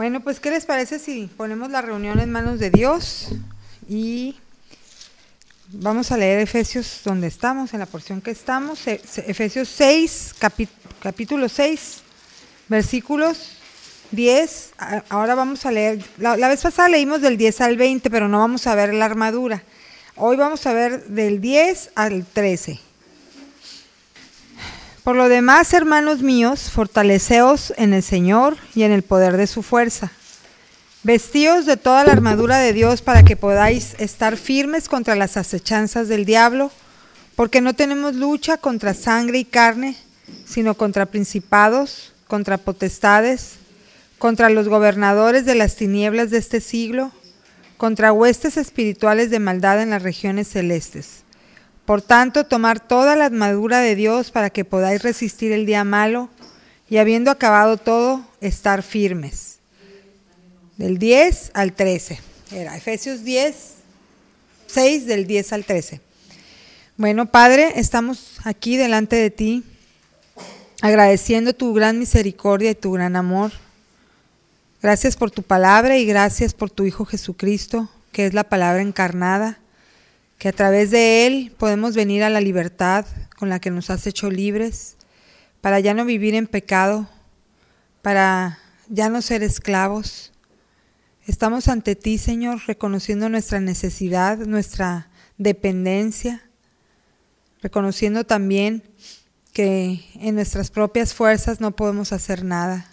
Bueno, pues ¿qué les parece si ponemos la reunión en manos de Dios? Y vamos a leer Efesios donde estamos, en la porción que estamos, Efesios 6, capítulo 6, versículos 10. Ahora vamos a leer, la vez pasada leímos del 10 al 20, pero no vamos a ver la armadura. Hoy vamos a ver del 10 al 13. Por lo demás, hermanos míos, fortaleceos en el Señor y en el poder de su fuerza. Vestíos de toda la armadura de Dios para que podáis estar firmes contra las acechanzas del diablo, porque no tenemos lucha contra sangre y carne, sino contra principados, contra potestades, contra los gobernadores de las tinieblas de este siglo, contra huestes espirituales de maldad en las regiones celestes. Por tanto, tomar toda la armadura de Dios para que podáis resistir el día malo y habiendo acabado todo, estar firmes. Del 10 al 13. Era Efesios 10, 6 del 10 al 13. Bueno, Padre, estamos aquí delante de ti, agradeciendo tu gran misericordia y tu gran amor. Gracias por tu palabra y gracias por tu Hijo Jesucristo, que es la palabra encarnada, que a través de Él podemos venir a la libertad con la que nos has hecho libres, para ya no vivir en pecado, para ya no ser esclavos. Estamos ante ti, Señor, reconociendo nuestra necesidad, nuestra dependencia, reconociendo también que en nuestras propias fuerzas no podemos hacer nada.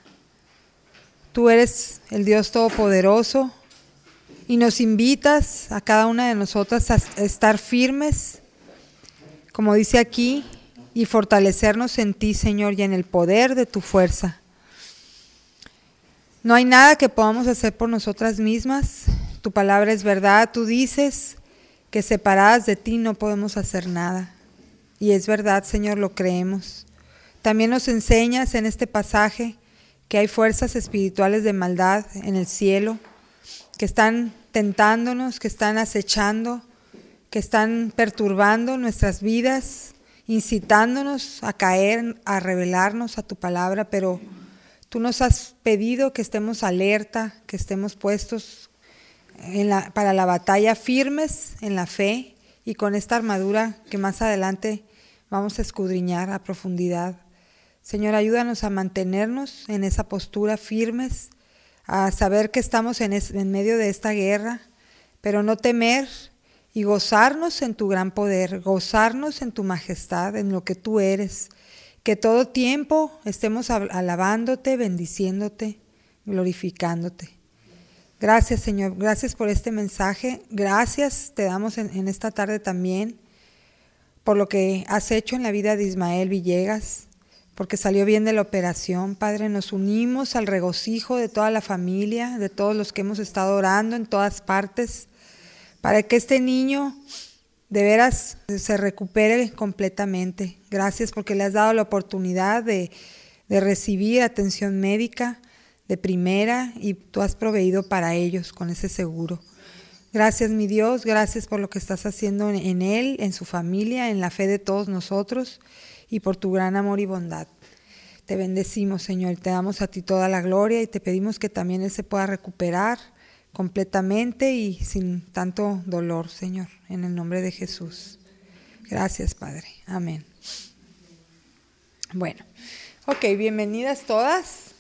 Tú eres el Dios Todopoderoso, y nos invitas a cada una de nosotras a estar firmes, como dice aquí, y fortalecernos en ti, Señor, y en el poder de tu fuerza. No hay nada que podamos hacer por nosotras mismas. Tu palabra es verdad. Tú dices que separadas de ti no podemos hacer nada. Y es verdad, Señor, lo creemos. También nos enseñas en este pasaje que hay fuerzas espirituales de maldad en el cielo, que están tentándonos, que están acechando, que están perturbando nuestras vidas, incitándonos a caer, a rebelarnos a tu palabra, pero tú nos has pedido que estemos alerta, que estemos puestos para la batalla, firmes en la fe y con esta armadura que más adelante vamos a escudriñar a profundidad. Señor, ayúdanos a mantenernos en esa postura firmes, a saber que estamos en medio de esta guerra, pero no temer y gozarnos en tu gran poder, gozarnos en tu majestad, en lo que tú eres, que todo tiempo estemos alabándote, bendiciéndote, glorificándote. Gracias, Señor, gracias por este mensaje, gracias te damos en esta tarde también por lo que has hecho en la vida de Ismael Villegas, porque salió bien de la operación. Padre, nos unimos al regocijo de toda la familia, de todos los que hemos estado orando en todas partes, para que este niño de veras se recupere completamente. Gracias porque le has dado la oportunidad de recibir atención médica de primera y tú has proveído para ellos con ese seguro. Gracias, mi Dios, gracias por lo que estás haciendo en él, en su familia, en la fe de todos nosotros, y por tu gran amor y bondad. Te bendecimos, Señor, te damos a ti toda la gloria y te pedimos que también Él se pueda recuperar completamente y sin tanto dolor, Señor, en el nombre de Jesús. Gracias, Padre. Amén. Bueno, ok, bienvenidas todas.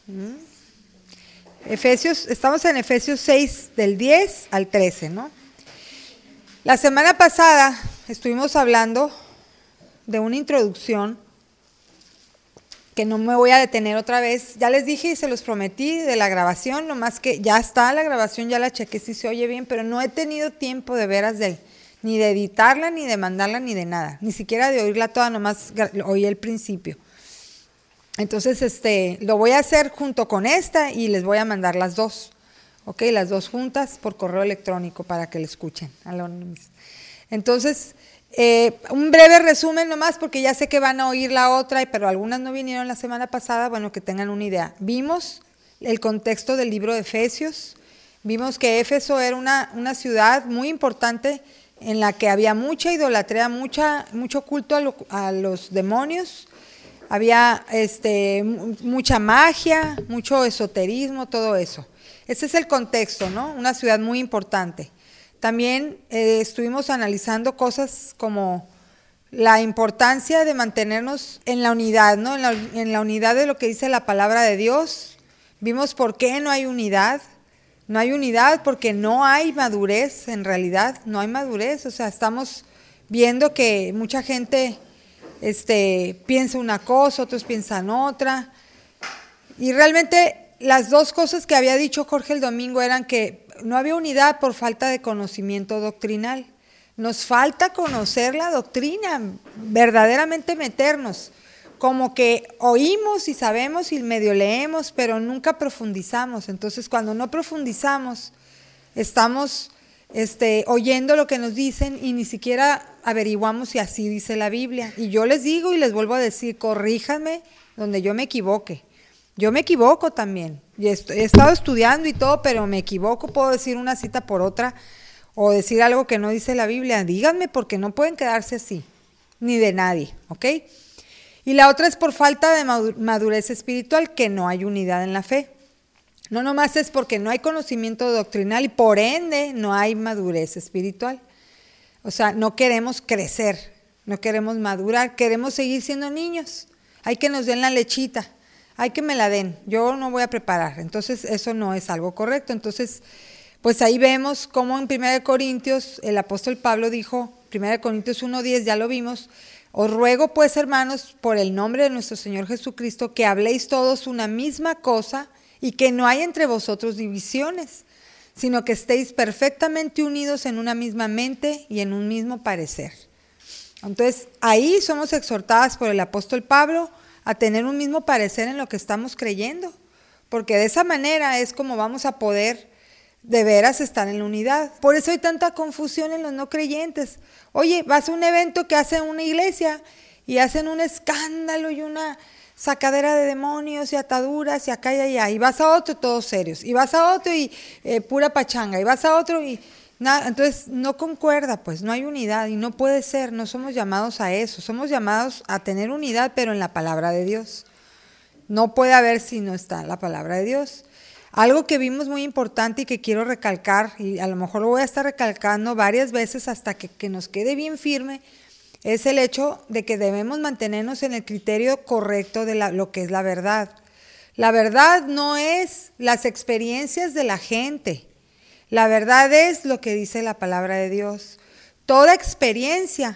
Estamos en Efesios 6, del 10 al 13, ¿no? La semana pasada estuvimos hablando de una introducción que no me voy a detener otra vez. Ya les dije y se los prometí de la grabación, nomás que ya está la grabación, ya la chequé si se oye bien, pero no he tenido tiempo de veras ni de editarla, ni de mandarla, ni de nada, ni siquiera de oírla toda, nomás oí el principio. Entonces, lo voy a hacer junto con esta y les voy a mandar las dos, ¿ok? Las dos juntas por correo electrónico para que la escuchen. Entonces, un breve resumen nomás porque ya sé que van a oír la otra, pero algunas no vinieron la semana pasada, bueno, que tengan una idea. Vimos el contexto del libro de Efesios, vimos que Éfeso era una ciudad muy importante en la que había mucha idolatría, mucho culto a los demonios, había mucha magia, mucho esoterismo, todo eso. Ese es el contexto, ¿no? Una ciudad muy importante. También estuvimos analizando cosas como la importancia de mantenernos en la unidad, ¿no? En la unidad de lo que dice la palabra de Dios. Vimos por qué no hay unidad. No hay unidad porque no hay madurez, en realidad, no hay madurez. O sea, estamos viendo que mucha gente piensa una cosa, otros piensan otra. Y realmente las dos cosas que había dicho Jorge el domingo eran que no había unidad por falta de conocimiento doctrinal. Nos falta conocer la doctrina, verdaderamente meternos. Como que oímos y sabemos y medio leemos, pero nunca profundizamos. Entonces, cuando no profundizamos, estamos oyendo lo que nos dicen y ni siquiera averiguamos si así dice la Biblia. Y yo les digo y les vuelvo a decir, corríjanme donde yo me equivoque. Yo me equivoco también. He estado estudiando y todo, pero me equivoco. Puedo decir una cita por otra o decir algo que no dice la Biblia. Díganme, porque no pueden quedarse así, ni de nadie, ¿ok? Y la otra es por falta de madurez espiritual, que no hay unidad en la fe. No nomás es porque no hay conocimiento doctrinal y por ende no hay madurez espiritual. O sea, no queremos crecer, no queremos madurar, queremos seguir siendo niños. Hay que nos den la lechita, hay que me la den, yo no voy a preparar. Entonces eso no es algo correcto. Entonces, pues ahí vemos cómo en 1 Corintios el apóstol Pablo dijo, 1 Corintios 1:10, ya lo vimos, os ruego pues, hermanos, por el nombre de nuestro Señor Jesucristo, que habléis todos una misma cosa y que no hay entre vosotros divisiones, sino que estéis perfectamente unidos en una misma mente y en un mismo parecer. Entonces, ahí somos exhortadas por el apóstol Pablo a tener un mismo parecer en lo que estamos creyendo, porque de esa manera es como vamos a poder de veras estar en la unidad. Por eso hay tanta confusión en los no creyentes. Oye, vas a un evento que hace una iglesia y hacen un escándalo y una sacadera de demonios y ataduras y acá y allá, y vas a otro todos serios, y vas a otro y pura pachanga, y vas a otro y nada. Entonces no concuerda, pues no hay unidad y no puede ser. No somos llamados a eso, somos llamados a tener unidad, pero en la palabra de Dios. No puede haber si no está la palabra de Dios. Algo que vimos muy importante y que quiero recalcar, y a lo mejor lo voy a estar recalcando varias veces hasta que nos quede bien firme, es el hecho de que debemos mantenernos en el criterio correcto de lo que es la verdad. La verdad no es las experiencias de la gente, la verdad es lo que dice la palabra de Dios. Toda experiencia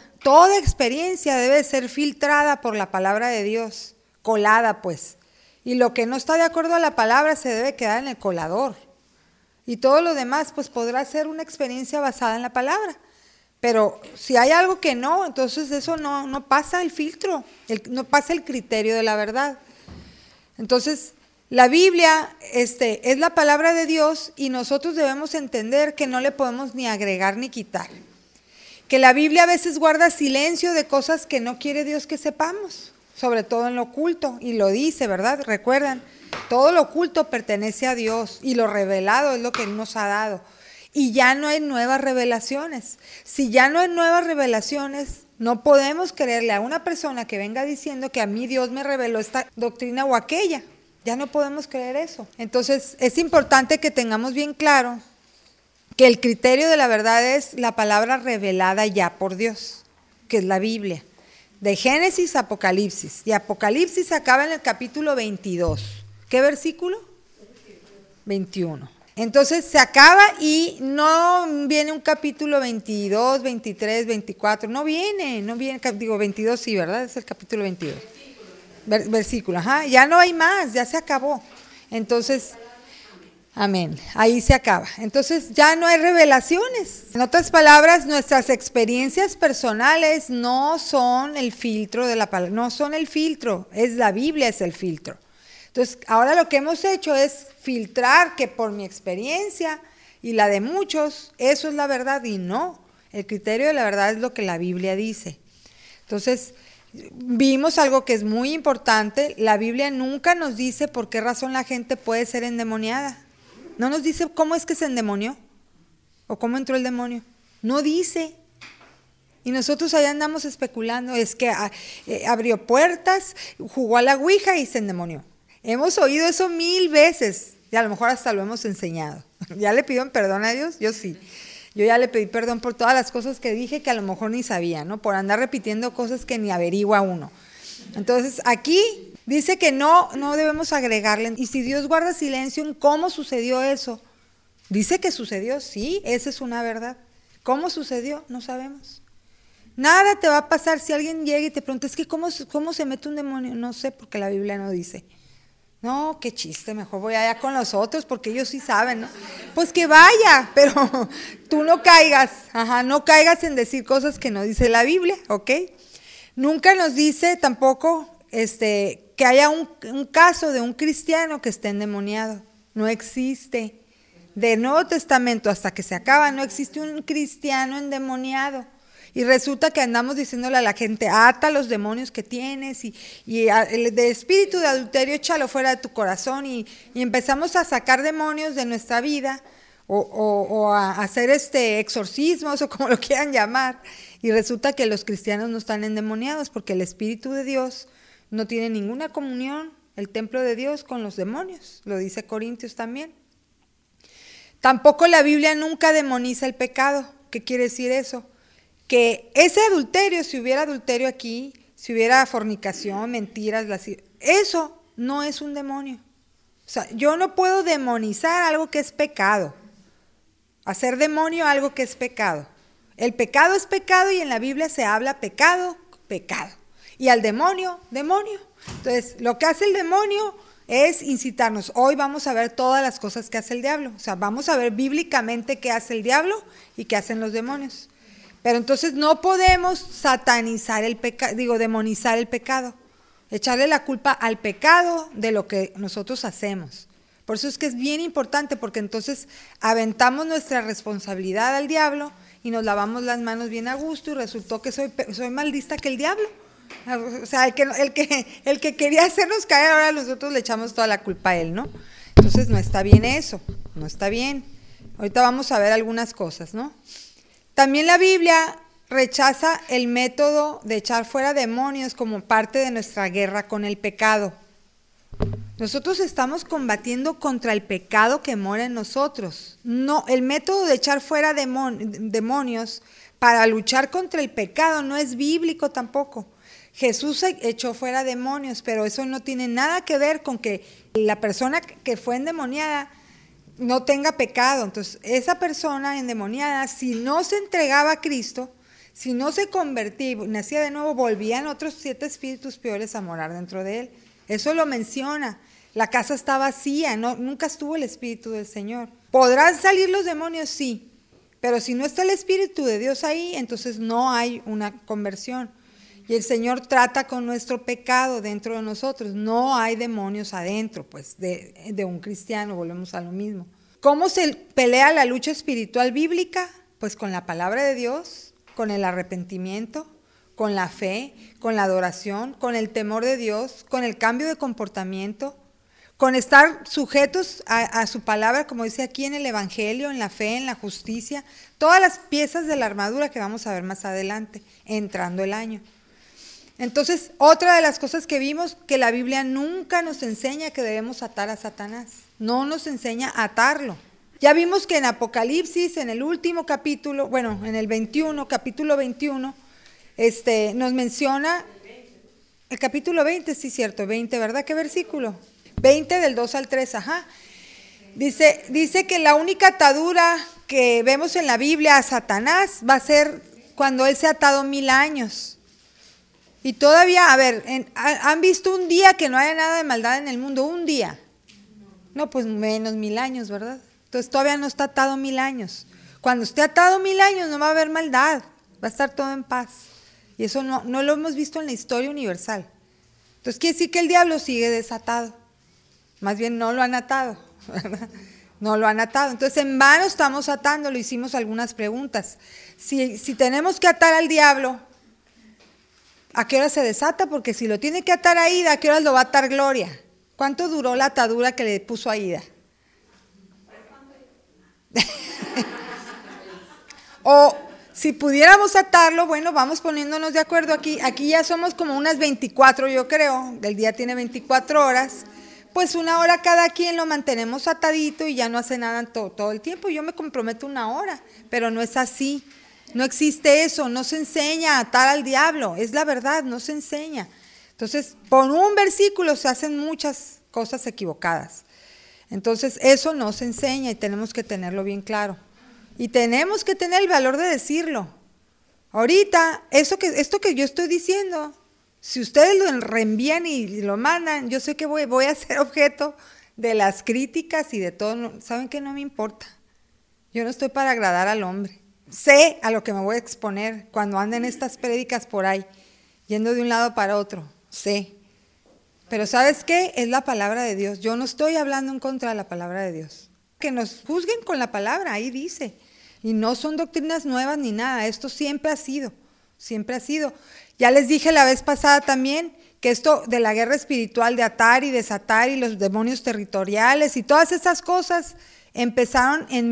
debe ser filtrada por la palabra de Dios, colada pues. Y lo que no está de acuerdo a la palabra se debe quedar en el colador. Y todo lo demás pues podrá ser una experiencia basada en la palabra. Pero si hay algo que no, entonces eso no pasa el filtro, no pasa el criterio de la verdad. Entonces, la Biblia es la palabra de Dios y nosotros debemos entender que no le podemos ni agregar ni quitar. Que la Biblia a veces guarda silencio de cosas que no quiere Dios que sepamos. Sobre todo en lo oculto, y lo dice, ¿verdad? Recuerdan, todo lo oculto pertenece a Dios y lo revelado es lo que Él nos ha dado. Y ya no hay nuevas revelaciones. Si ya no hay nuevas revelaciones, no podemos creerle a una persona que venga diciendo que a mí Dios me reveló esta doctrina o aquella. Ya no podemos creer eso. Entonces, es importante que tengamos bien claro que el criterio de la verdad es la palabra revelada ya por Dios, que es la Biblia. De Génesis a Apocalipsis. Y Apocalipsis se acaba en el capítulo 22. ¿Qué versículo? 21. Entonces se acaba y no viene un capítulo 22, 23, 24. No viene, digo 22 sí, ¿verdad? Es el capítulo 22. Versículo, ajá. Ya no hay más, ya se acabó. Entonces, amén. Ahí se acaba. Entonces ya no hay revelaciones. En otras palabras, nuestras experiencias personales no son el filtro de la palabra, no son el filtro, es la Biblia es el filtro. Entonces, ahora lo que hemos hecho es filtrar que por mi experiencia y la de muchos, eso es la verdad y no. El criterio de la verdad es lo que la Biblia dice. Entonces, vimos algo que es muy importante. La Biblia nunca nos dice por qué razón la gente puede ser endemoniada. No nos dice cómo es que se endemonió o cómo entró el demonio. No dice. Y nosotros allá andamos especulando. Es que abrió puertas, jugó a la ouija y se endemonió. Hemos oído eso 1000 veces. Y a lo mejor hasta lo hemos enseñado. ¿Ya le pido perdón a Dios? Yo sí. Yo ya le pedí perdón por todas las cosas que dije que a lo mejor ni sabía, ¿no? Por andar repitiendo cosas que ni averigua uno. Entonces, aquí dice que no debemos agregarle. Y si Dios guarda silencio en cómo sucedió eso, dice que sucedió, sí, esa es una verdad. ¿Cómo sucedió? No sabemos. Nada te va a pasar si alguien llega y te pregunta, es que ¿cómo se mete un demonio? No sé, porque la Biblia no dice. No, qué chiste, mejor voy allá con los otros porque ellos sí saben, ¿no? Pues que vaya, pero tú no caigas, no caigas en decir cosas que no dice la Biblia, ¿ok? Nunca nos dice tampoco que haya un caso de un cristiano que esté endemoniado. No existe. Del Nuevo Testamento hasta que se acaba, no existe un cristiano endemoniado. Y resulta que andamos diciéndole a la gente, ata los demonios que tienes y el de espíritu de adulterio échalo fuera de tu corazón y empezamos a sacar demonios de nuestra vida o a hacer exorcismos o como lo quieran llamar. Y resulta que los cristianos no están endemoniados porque el Espíritu de Dios no tiene ninguna comunión, el templo de Dios, con los demonios. Lo dice Corintios también. Tampoco la Biblia nunca demoniza el pecado. ¿Qué quiere decir eso? Que ese adulterio, si hubiera adulterio aquí, si hubiera fornicación, mentiras, eso no es un demonio. O sea, yo no puedo demonizar algo que es pecado. Hacer demonio algo que es pecado. El pecado es pecado y en la Biblia se habla pecado, pecado. Y al demonio, demonio. Entonces, lo que hace el demonio es incitarnos. Hoy vamos a ver todas las cosas que hace el diablo. O sea, vamos a ver bíblicamente qué hace el diablo y qué hacen los demonios. Pero entonces no podemos satanizar el pecado, demonizar el pecado, echarle la culpa al pecado de lo que nosotros hacemos. Por eso es que es bien importante, porque entonces aventamos nuestra responsabilidad al diablo y nos lavamos las manos bien a gusto y resultó que soy más lista que el diablo. O sea, el que quería hacernos caer, ahora nosotros le echamos toda la culpa a él, ¿no? Entonces no está bien eso, no está bien. Ahorita vamos a ver algunas cosas, ¿no? También la Biblia rechaza el método de echar fuera demonios como parte de nuestra guerra con el pecado. Nosotros estamos combatiendo contra el pecado que mora en nosotros. No, el método de echar fuera demonios para luchar contra el pecado no es bíblico tampoco. Jesús echó fuera demonios, pero eso no tiene nada que ver con que la persona que fue endemoniada no tenga pecado. Entonces, esa persona endemoniada, si no se entregaba a Cristo, si no se convertía, nacía de nuevo, volvían otros 7 espíritus peores a morar dentro de él. Eso lo menciona. La casa está vacía, nunca estuvo el Espíritu del Señor. ¿Podrán salir los demonios? Sí, pero si no está el Espíritu de Dios ahí, entonces no hay una conversión. Y el Señor trata con nuestro pecado dentro de nosotros. No hay demonios adentro, pues, de un cristiano, volvemos a lo mismo. ¿Cómo se pelea la lucha espiritual bíblica? Pues con la palabra de Dios, con el arrepentimiento, con la fe, con la adoración, con el temor de Dios, con el cambio de comportamiento, con estar sujetos a su palabra, como dice aquí en el Evangelio, en la fe, en la justicia, todas las piezas de la armadura que vamos a ver más adelante, entrando el año. Entonces, otra de las cosas que vimos, que la Biblia nunca nos enseña que debemos atar a Satanás, no nos enseña a atarlo. Ya vimos que en Apocalipsis, en el último capítulo, bueno, en el 21, capítulo 21, nos menciona, el capítulo 20, sí cierto, 20, ¿verdad? ¿Qué versículo? 20 del 2 al 3, ajá. Dice que la única atadura que vemos en la Biblia a Satanás va a ser cuando él se ha atado 1000 años. Y todavía, a ver, ¿han visto un día que no haya nada de maldad en el mundo? Un día. No, pues menos 1000 años, ¿verdad? Entonces todavía no está atado 1000 años. Cuando esté atado 1000 años no va a haber maldad, va a estar todo en paz. Y eso no lo hemos visto en la historia universal. Entonces quiere decir que el diablo sigue desatado. Más bien no lo han atado, ¿verdad? No lo han atado. Entonces en vano estamos atándolo. Hicimos algunas preguntas. Si tenemos que atar al diablo, ¿a qué hora se desata? Porque si lo tiene que atar a Ida, ¿a qué hora lo va a atar Gloria? ¿Cuánto duró la atadura que le puso a Ida? O si pudiéramos atarlo, bueno, vamos poniéndonos de acuerdo aquí. Aquí ya somos como unas 24, yo creo. El día tiene 24 horas. pues 1 hora cada quien lo mantenemos atadito y ya no hace nada todo el tiempo. Yo me comprometo 1 hora, pero no es así. No existe eso, no se enseña a atar al diablo, es la verdad, no se enseña. Entonces, por un versículo se hacen muchas cosas equivocadas. Entonces, eso no se enseña y tenemos que tenerlo bien claro. Y tenemos que tener el valor de decirlo. Ahorita, esto que yo estoy diciendo, si ustedes lo reenvían y lo mandan, yo sé que voy a ser objeto de las críticas y de todo. ¿Saben qué? No me importa. Yo no estoy para agradar al hombre. Sé a lo que me voy a exponer cuando anden estas prédicas por ahí, yendo de un lado para otro. Sé. Pero ¿sabes qué? Es la palabra de Dios. Yo no estoy hablando en contra de la palabra de Dios. Que nos juzguen con la palabra, ahí dice. Y no son doctrinas nuevas ni nada. Esto siempre ha sido. Siempre ha sido. Ya les dije la vez pasada también que esto de la guerra espiritual, de atar y desatar y los demonios territoriales y todas esas cosas empezaron en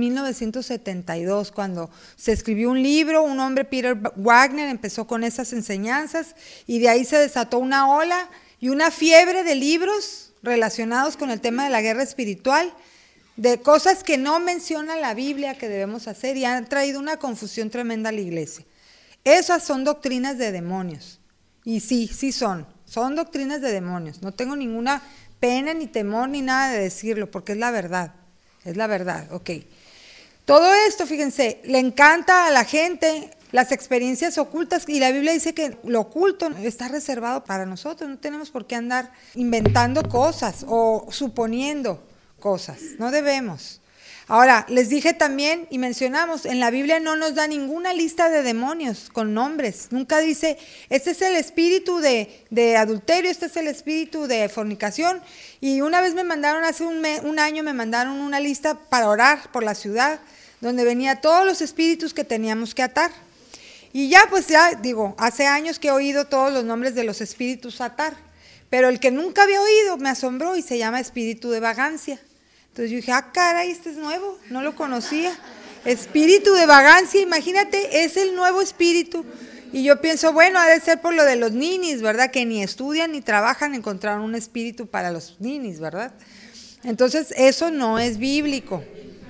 1972, cuando se escribió un libro, un hombre, Peter Wagner, empezó con esas enseñanzas y de ahí se desató una ola y una fiebre de libros relacionados con el tema de la guerra espiritual, de cosas que no menciona la Biblia que debemos hacer y han traído una confusión tremenda a la iglesia. Esas son doctrinas de demonios y sí son doctrinas de demonios. No tengo ninguna pena ni temor ni nada de decirlo porque es la verdad. Es la verdad, ok. Todo esto, fíjense, le encanta a la gente las experiencias ocultas y la Biblia dice que lo oculto está reservado para nosotros, no tenemos por qué andar inventando cosas o suponiendo cosas, no debemos. Ahora, les dije también y mencionamos, en la Biblia no nos da ninguna lista de demonios con nombres, nunca dice, este es el espíritu de adulterio, este es el espíritu de fornicación, y una vez me mandaron, hace un año me mandaron una lista para orar por la ciudad, donde venía todos los espíritus que teníamos que atar, y ya hace años que he oído todos los nombres de los espíritus a atar, pero el que nunca había oído me asombró y se llama espíritu de vagancia. Entonces yo dije, caray, este es nuevo, no lo conocía. Espíritu de vagancia, imagínate, es el nuevo espíritu. Y yo pienso, bueno, ha de ser por lo de los ninis, ¿verdad? Que ni estudian ni trabajan, encontraron un espíritu para los ninis, ¿verdad? Entonces eso no es bíblico.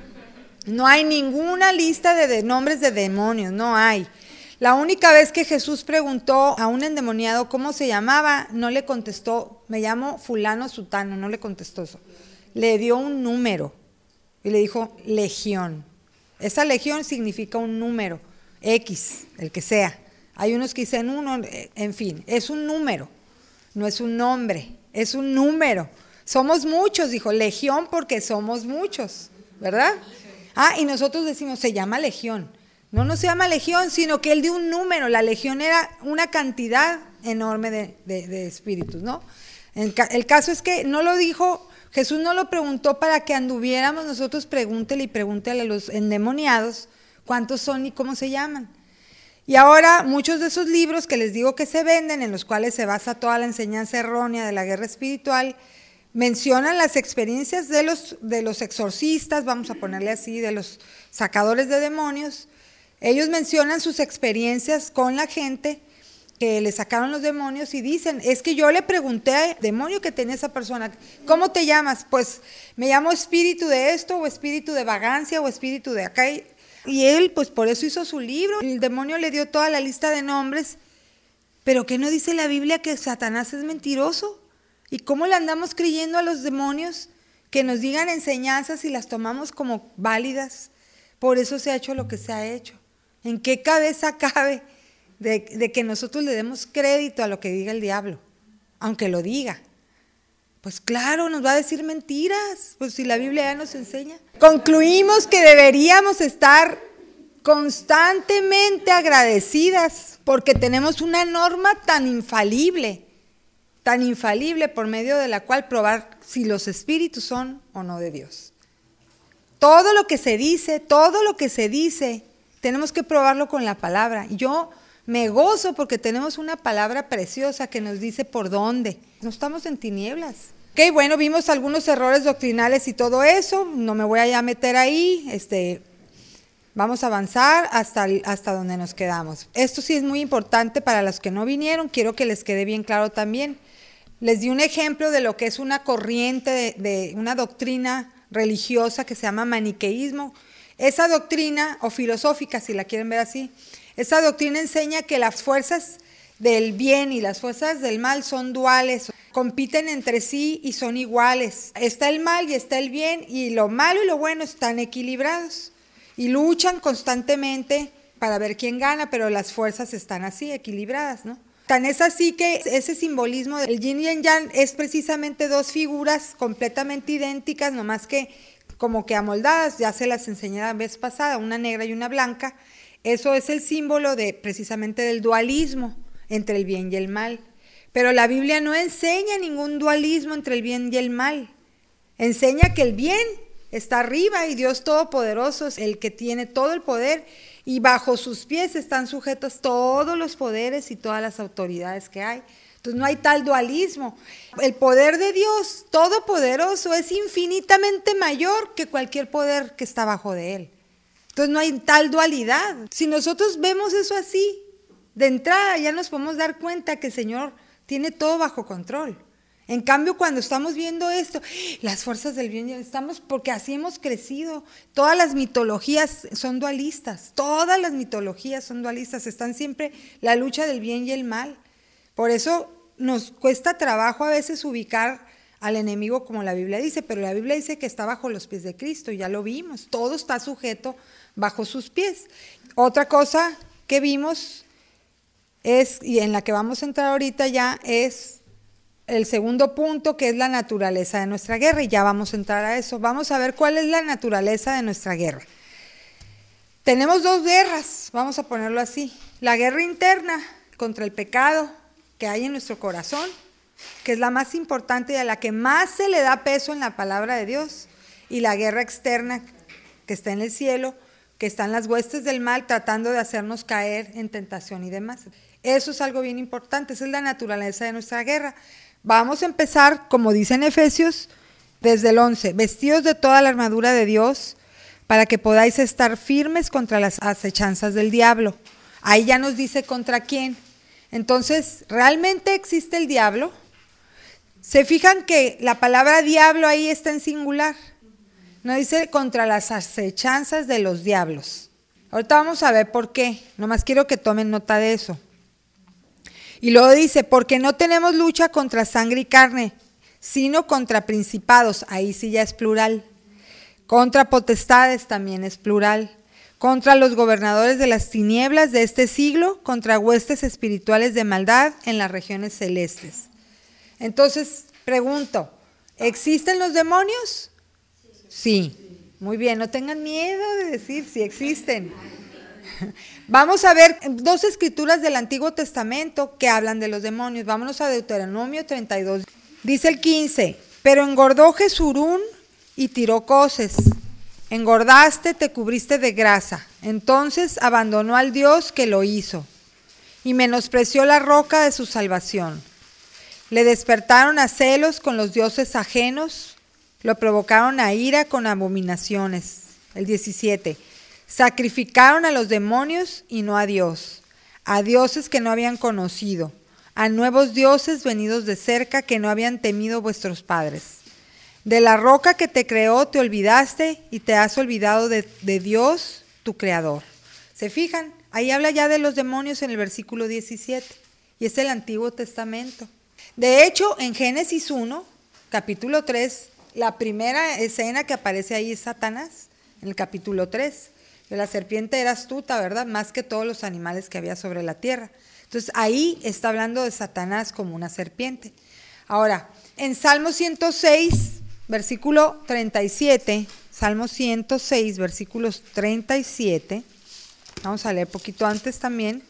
No hay ninguna lista de nombres de demonios, no hay. La única vez que Jesús preguntó a un endemoniado cómo se llamaba, no le contestó, me llamo fulano sutano, no le contestó eso. Le dio un número y le dijo legión. Esa legión significa un número, X, el que sea. Hay unos que dicen 1, en fin, es un número, no es un nombre, es un número. Somos muchos, dijo, legión porque somos muchos, ¿verdad? Y nosotros decimos, se llama legión. No se llama legión, sino que él dio un número. La legión era una cantidad enorme de espíritus, ¿no? El caso es que no lo dijo, Jesús no lo preguntó para que anduviéramos nosotros, pregúntele a los endemoniados cuántos son y cómo se llaman. Y ahora muchos de esos libros que les digo que se venden, en los cuales se basa toda la enseñanza errónea de la guerra espiritual, mencionan las experiencias de los exorcistas, vamos a ponerle así, de los sacadores de demonios. Ellos mencionan sus experiencias con la gente que le sacaron los demonios y dicen, es que yo le pregunté al demonio que tenía esa persona, ¿cómo te llamas? Pues me llamo espíritu de esto, o espíritu de vagancia, o espíritu de acá. Y él, pues por eso hizo su libro. El demonio le dio toda la lista de nombres, pero ¿qué no dice la Biblia que Satanás es mentiroso? ¿Y cómo le andamos creyendo a los demonios que nos digan enseñanzas y las tomamos como válidas? Por eso se ha hecho lo que se ha hecho. ¿En qué cabeza cabe de que nosotros le demos crédito a lo que diga el diablo? Aunque lo diga. Pues claro, nos va a decir mentiras, pues si la Biblia ya nos enseña. Concluimos que deberíamos estar constantemente agradecidas porque tenemos una norma tan infalible por medio de la cual probar si los espíritus son o no de Dios. Todo lo que se dice, tenemos que probarlo con la palabra. Yo me gozo porque tenemos una palabra preciosa que nos dice por dónde. No estamos en tinieblas. Ok, bueno, vimos algunos errores doctrinales y todo eso. No me voy a ya meter ahí. Vamos a avanzar hasta donde nos quedamos. Esto sí es muy importante para los que no vinieron. Quiero que les quede bien claro también. Les di un ejemplo de lo que es una corriente de una doctrina religiosa que se llama maniqueísmo. Esa doctrina, o filosófica si la quieren ver así, esa doctrina enseña que las fuerzas del bien y las fuerzas del mal son duales, compiten entre sí y son iguales. Está el mal y está el bien, y lo malo y lo bueno están equilibrados y luchan constantemente para ver quién gana, pero las fuerzas están así, equilibradas, ¿no? Tan es así que ese simbolismo del yin y el yang es precisamente dos figuras completamente idénticas, nomás que como que amoldadas, ya se las enseñé la vez pasada, una negra y una blanca. Eso es el símbolo de precisamente del dualismo entre el bien y el mal. Pero la Biblia no enseña ningún dualismo entre el bien y el mal. Enseña que el bien está arriba y Dios Todopoderoso es el que tiene todo el poder, y bajo sus pies están sujetos todos los poderes y todas las autoridades que hay. Entonces no hay tal dualismo. El poder de Dios Todopoderoso es infinitamente mayor que cualquier poder que está bajo de él. Entonces no hay tal dualidad. Si nosotros vemos eso así, de entrada ya nos podemos dar cuenta que el Señor tiene todo bajo control. En cambio, cuando estamos viendo esto, las fuerzas del bien, estamos, porque así hemos crecido. Todas las mitologías son dualistas, todas las mitologías son dualistas, están siempre la lucha del bien y el mal. Por eso nos cuesta trabajo a veces ubicar al enemigo como la Biblia dice, pero la Biblia dice que está bajo los pies de Cristo, ya lo vimos, todo está sujeto bajo sus pies. Otra cosa que vimos es, y en la que vamos a entrar ahorita ya, es el segundo punto, que es la naturaleza de nuestra guerra, y ya vamos a entrar a eso. Vamos a ver cuál es la naturaleza de nuestra guerra. Tenemos dos guerras, vamos a ponerlo así. La guerra interna contra el pecado que hay en nuestro corazón, que es la más importante y a la que más se le da peso en la palabra de Dios, y la guerra externa que está en el cielo, que están las huestes del mal tratando de hacernos caer en tentación y demás. Eso es algo bien importante, esa es la naturaleza de nuestra guerra. Vamos a empezar, como dice en Efesios, desde el 11, vestidos de toda la armadura de Dios, para que podáis estar firmes contra las acechanzas del diablo. Ahí ya nos dice contra quién. Entonces, ¿realmente existe el diablo? ¿Se fijan que la palabra diablo ahí está en singular? No dice contra las acechanzas de los diablos. Ahorita vamos a ver por qué, nomás quiero que tomen nota de eso. Y luego dice, porque no tenemos lucha contra sangre y carne, sino contra principados, ahí sí ya es plural, contra potestades también es plural, contra los gobernadores de las tinieblas de este siglo, contra huestes espirituales de maldad en las regiones celestes. Entonces, pregunto, ¿existen los demonios? Sí. Muy bien, no tengan miedo de decir si existen. Vamos a ver dos escrituras del Antiguo Testamento que hablan de los demonios. Vámonos a Deuteronomio 32. Dice el 15, pero engordó Jesurún y tiró coces. Engordaste, te cubriste de grasa. Entonces abandonó al Dios que lo hizo y menospreció la roca de su salvación. Le despertaron a celos con los dioses ajenos, lo provocaron a ira con abominaciones. El 17. Sacrificaron a los demonios y no a Dios, a dioses que no habían conocido, a nuevos dioses venidos de cerca que no habían temido vuestros padres. De la roca que te creó te olvidaste y te has olvidado de Dios, tu creador. ¿Se fijan? Ahí habla ya de los demonios en el versículo 17, y es el Antiguo Testamento. De hecho, en Génesis 1, capítulo 3, la primera escena que aparece ahí es Satanás, en el capítulo 3. Que la serpiente era astuta, ¿verdad? Más que todos los animales que había sobre la tierra. Entonces ahí está hablando de Satanás como una serpiente. Ahora, en Salmo 106, versículo 37, Salmo 106, versículos 37, vamos a leer poquito antes también,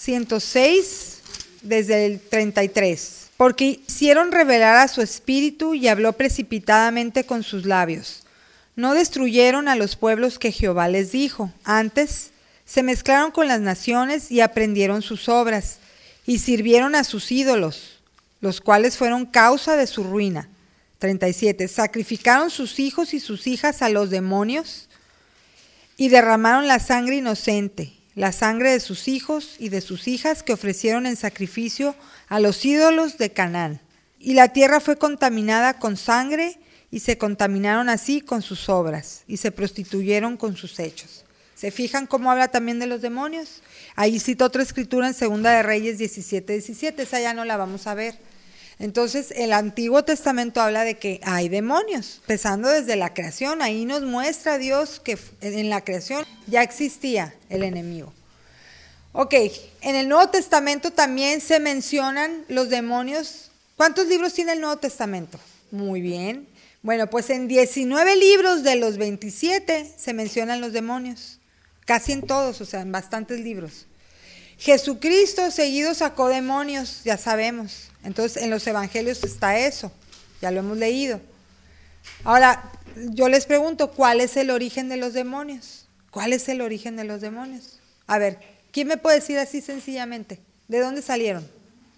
106 desde el 33. Porque hicieron revelar a su espíritu y habló precipitadamente con sus labios. No destruyeron a los pueblos que Jehová les dijo. Antes se mezclaron con las naciones y aprendieron sus obras y sirvieron a sus ídolos, los cuales fueron causa de su ruina. 37. Sacrificaron sus hijos y sus hijas a los demonios y derramaron la sangre inocente, la sangre de sus hijos y de sus hijas que ofrecieron en sacrificio a los ídolos de Canaán. Y la tierra fue contaminada con sangre y se contaminaron así con sus obras y se prostituyeron con sus hechos. ¿Se fijan cómo habla también de los demonios? Ahí cita otra escritura en Segunda de Reyes 17:17, esa ya no la vamos a ver. Entonces el Antiguo Testamento habla de que hay demonios, empezando desde la creación. Ahí nos muestra Dios que en la creación ya existía el enemigo. Ok, en el Nuevo Testamento también se mencionan los demonios. ¿Cuántos libros tiene el Nuevo Testamento? Muy bien. Bueno, pues en 19 libros de los 27 se mencionan los demonios. Casi en todos, o sea, en bastantes libros. Jesucristo seguido sacó demonios, ya sabemos. Entonces en los evangelios está eso, ya lo hemos leído. Ahora, yo les pregunto, ¿cuál es el origen de los demonios? ¿Cuál es el origen de los demonios? A ver, ¿quién me puede decir así sencillamente? ¿De dónde salieron?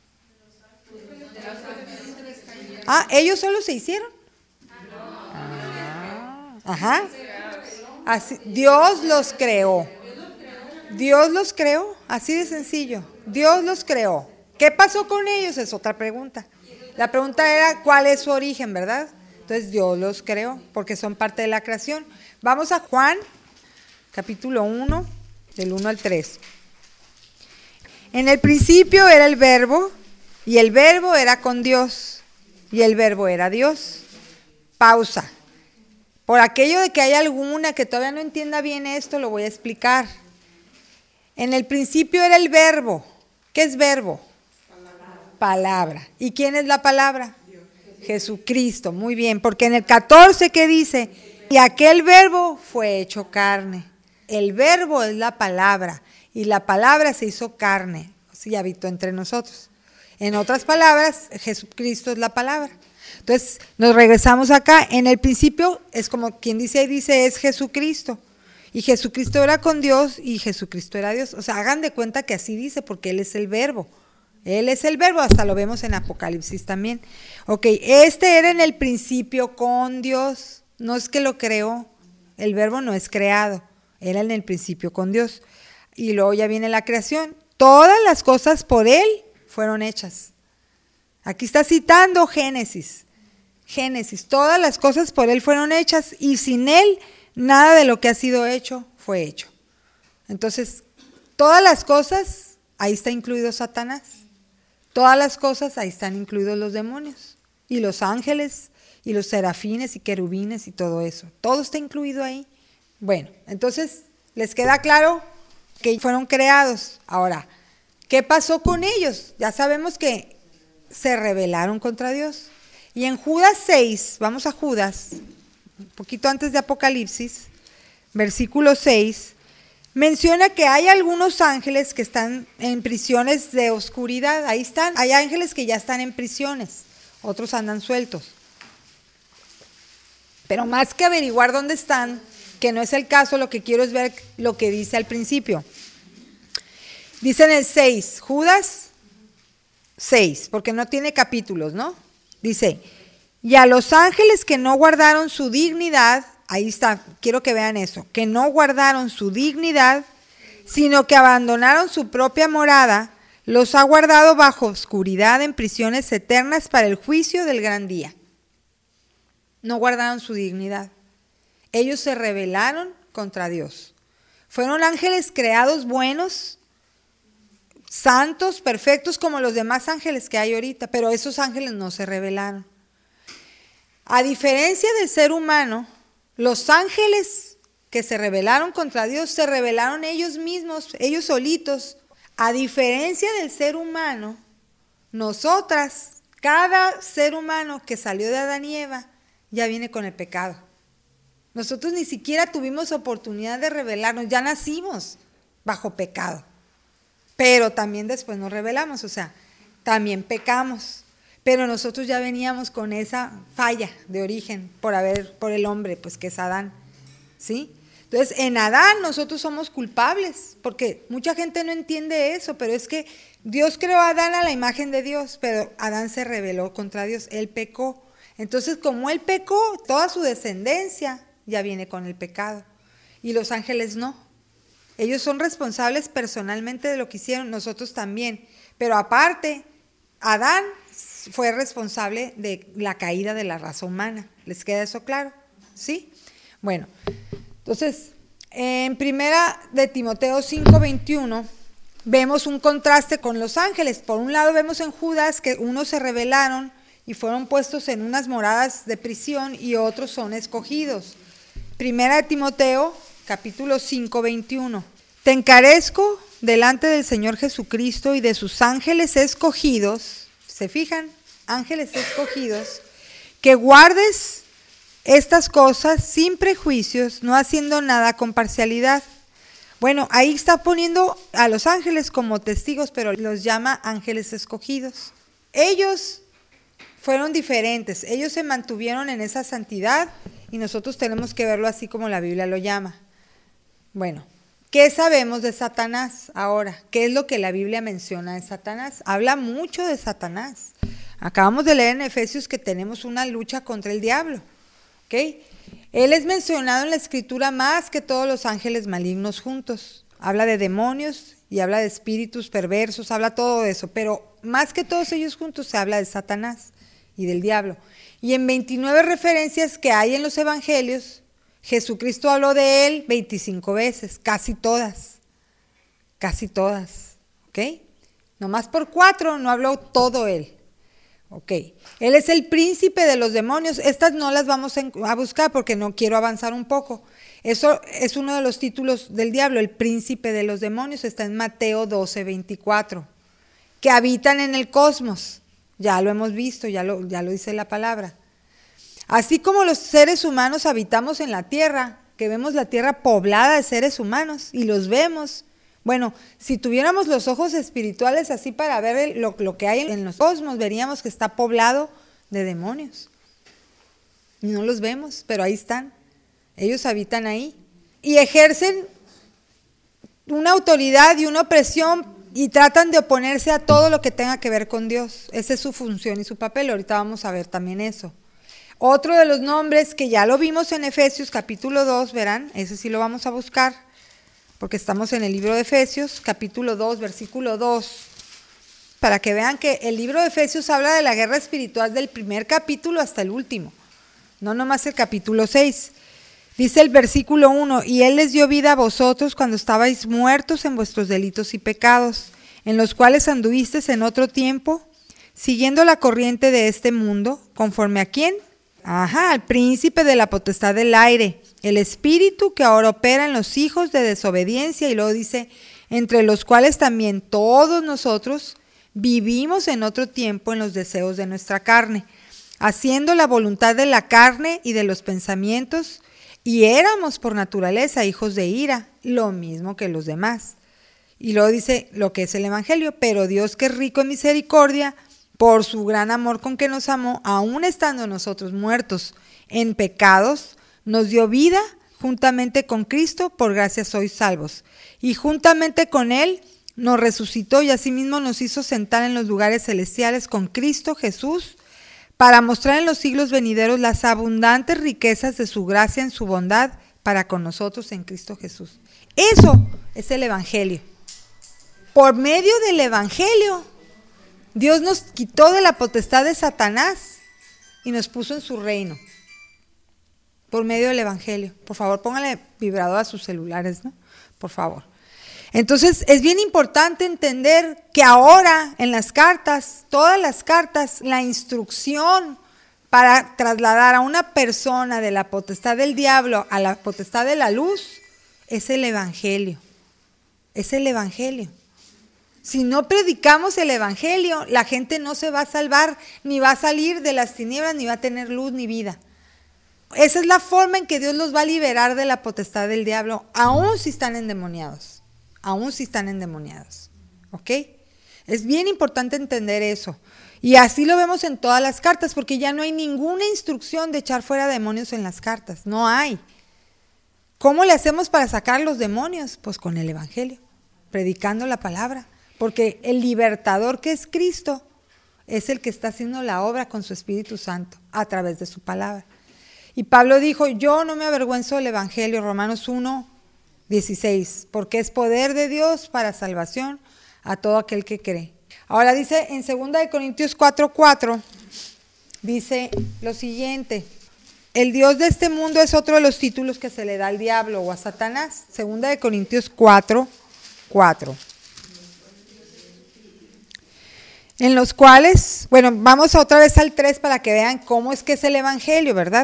Ah, ¿ellos solo se hicieron? Ajá. Así, Dios los creó. Dios los creó, así de sencillo. Dios los creó. ¿Qué pasó con ellos? Es otra pregunta. La pregunta era ¿cuál es su origen, verdad? Entonces Dios los creó porque son parte de la creación. Vamos a Juan, capítulo 1, del 1 al 3. En el principio era el Verbo, y el Verbo era con Dios, y el Verbo era Dios. Pausa. Por aquello de que hay alguna que todavía no entienda bien esto, lo voy a explicar. En el principio era el Verbo. ¿Qué es verbo? Palabra. ¿Y quién es la palabra? Dios. Jesucristo. Muy bien, porque en el 14, ¿qué dice? Y aquel verbo fue hecho carne. El verbo es la palabra, y la palabra se hizo carne, y habitó entre nosotros. En otras palabras, Jesucristo es la palabra. Entonces, nos regresamos acá. En el principio, es como quien dice ahí, dice, es Jesucristo. Y Jesucristo era con Dios y Jesucristo era Dios. O sea, hagan de cuenta que así dice, porque Él es el verbo. Él es el verbo, hasta lo vemos en Apocalipsis también. Ok, este era en el principio con Dios. No es que lo creó, el verbo no es creado. Era en el principio con Dios. Y luego ya viene la creación. Todas las cosas por Él fueron hechas. Aquí está citando Génesis. Génesis, todas las cosas por Él fueron hechas y sin Él nada de lo que ha sido hecho fue hecho. Entonces, todas las cosas, ahí está incluido Satanás. Todas las cosas, ahí están incluidos los demonios. Y los ángeles, y los serafines, y querubines, y todo eso. Todo está incluido ahí. Bueno, entonces, ¿les queda claro que fueron creados? Ahora, ¿qué pasó con ellos? Ya sabemos que se rebelaron contra Dios. Y en Judas 6, vamos a Judas, un poquito antes de Apocalipsis, versículo 6, menciona que hay algunos ángeles que están en prisiones de oscuridad. Ahí están, hay ángeles que ya están en prisiones, otros andan sueltos. Pero más que averiguar dónde están, que no es el caso, lo que quiero es ver lo que dice al principio. Dice en el 6, Judas 6, porque no tiene capítulos, ¿no? Dice, y a los ángeles que no guardaron su dignidad, ahí está, quiero que vean eso, que no guardaron su dignidad, sino que abandonaron su propia morada, los ha guardado bajo oscuridad en prisiones eternas para el juicio del gran día. No guardaron su dignidad. Ellos se rebelaron contra Dios. Fueron ángeles creados buenos, santos, perfectos como los demás ángeles que hay ahorita, pero esos ángeles no se rebelaron. A diferencia del ser humano, los ángeles que se rebelaron contra Dios se rebelaron ellos mismos, ellos solitos. A diferencia del ser humano, nosotras, cada ser humano que salió de Adán y Eva, ya viene con el pecado. Nosotros ni siquiera tuvimos oportunidad de rebelarnos, ya nacimos bajo pecado. Pero también después nos rebelamos, o sea, también pecamos. Pero nosotros ya veníamos con esa falla de origen por el hombre, pues que es Adán, ¿sí? Entonces, en Adán nosotros somos culpables, porque mucha gente no entiende eso, pero es que Dios creó a Adán a la imagen de Dios, pero Adán se rebeló contra Dios, él pecó. Entonces, como él pecó, toda su descendencia ya viene con el pecado, y los ángeles no. Ellos son responsables personalmente de lo que hicieron, nosotros también. Pero aparte, Adán fue responsable de la caída de la raza humana. ¿Les queda eso claro? ¿Sí? Bueno, entonces, en primera de Timoteo 5:21 vemos un contraste con los ángeles. Por un lado vemos en Judas que unos se rebelaron y fueron puestos en unas moradas de prisión y otros son escogidos. Primera de Timoteo, capítulo 5:21. Te encarezco delante del Señor Jesucristo y de sus ángeles escogidos, ¿se fijan? Ángeles escogidos, que guardes estas cosas sin prejuicios, no haciendo nada con parcialidad. Bueno, ahí está poniendo a los ángeles como testigos, pero los llama ángeles escogidos. Ellos fueron diferentes, ellos se mantuvieron en esa santidad y nosotros tenemos que verlo así como la Biblia lo llama. Bueno, ¿qué sabemos de Satanás ahora? ¿Qué es lo que la Biblia menciona de Satanás? Habla mucho de Satanás. Acabamos de leer en Efesios que tenemos una lucha contra el diablo. ¿Okay? Él es mencionado en la Escritura más que todos los ángeles malignos juntos. Habla de demonios y habla de espíritus perversos, habla todo eso, pero más que todos ellos juntos se habla de Satanás y del diablo. Y en 29 referencias que hay en los evangelios, Jesucristo habló de él 25 veces, casi todas, ¿ok? Nomás por 4 no habló todo él. Ok, él es el príncipe de los demonios. Estas no las vamos a buscar porque no quiero avanzar un poco. Eso es uno de los títulos del diablo, el príncipe de los demonios. Está en Mateo 12:24. Que habitan en el cosmos. Ya lo hemos visto, ya lo dice la palabra. Así como los seres humanos habitamos en la tierra, que vemos la tierra poblada de seres humanos y los vemos. Bueno, si tuviéramos los ojos espirituales así para ver lo que hay en los cosmos, veríamos que está poblado de demonios. Y no los vemos, pero ahí están. Ellos habitan ahí y ejercen una autoridad y una opresión y tratan de oponerse a todo lo que tenga que ver con Dios. Esa es su función y su papel. Ahorita vamos a ver también eso. Otro de los nombres que ya lo vimos en Efesios capítulo 2, verán, ese sí lo vamos a buscar. Porque estamos en el libro de Efesios, capítulo 2, versículo 2, para que vean que el libro de Efesios habla de la guerra espiritual del primer capítulo hasta el último, no nomás el capítulo 6. Dice el versículo 1, y Él les dio vida a vosotros cuando estabais muertos en vuestros delitos y pecados, en los cuales anduvisteis en otro tiempo, siguiendo la corriente de este mundo, ¿conforme a quién? Al príncipe de la potestad del aire, el espíritu que ahora opera en los hijos de desobediencia, y luego dice, entre los cuales también todos nosotros vivimos en otro tiempo en los deseos de nuestra carne, haciendo la voluntad de la carne y de los pensamientos, y éramos por naturaleza hijos de ira, lo mismo que los demás. Y luego dice lo que es el evangelio, pero Dios, que es rico en misericordia, por su gran amor con que nos amó, aun estando nosotros muertos en pecados, nos dio vida juntamente con Cristo, por gracia sois salvos. Y juntamente con Él nos resucitó y asimismo nos hizo sentar en los lugares celestiales con Cristo Jesús, para mostrar en los siglos venideros las abundantes riquezas de su gracia en su bondad para con nosotros en Cristo Jesús. Eso es el evangelio. Por medio del evangelio, Dios nos quitó de la potestad de Satanás y nos puso en su reino. Por medio del evangelio. Por favor, pónganle vibrador a sus celulares, ¿no? Por favor. Entonces, es bien importante entender que ahora en las cartas, todas las cartas, la instrucción para trasladar a una persona de la potestad del diablo a la potestad de la luz es el evangelio. Es el evangelio. Si no predicamos el evangelio, la gente no se va a salvar, ni va a salir de las tinieblas, ni va a tener luz ni vida. Esa es la forma en que Dios los va a liberar de la potestad del diablo, aun si están endemoniados. ¿Ok? Es bien importante entender eso. Y así lo vemos en todas las cartas, porque ya no hay ninguna instrucción de echar fuera demonios en las cartas. No hay. ¿Cómo le hacemos para sacar los demonios? Pues con el evangelio, predicando la palabra. Porque el libertador, que es Cristo, es el que está haciendo la obra con su Espíritu Santo a través de su palabra. Y Pablo dijo, yo no me avergüenzo del evangelio, Romanos 1:16, porque es poder de Dios para salvación a todo aquel que cree. Ahora dice en 2 Corintios 4:4, dice lo siguiente: el Dios de este mundo es otro de los títulos que se le da al diablo o a Satanás. 2 Corintios 4:4. En los cuales, bueno, vamos otra vez al 3 para que vean cómo es que es el evangelio, ¿verdad?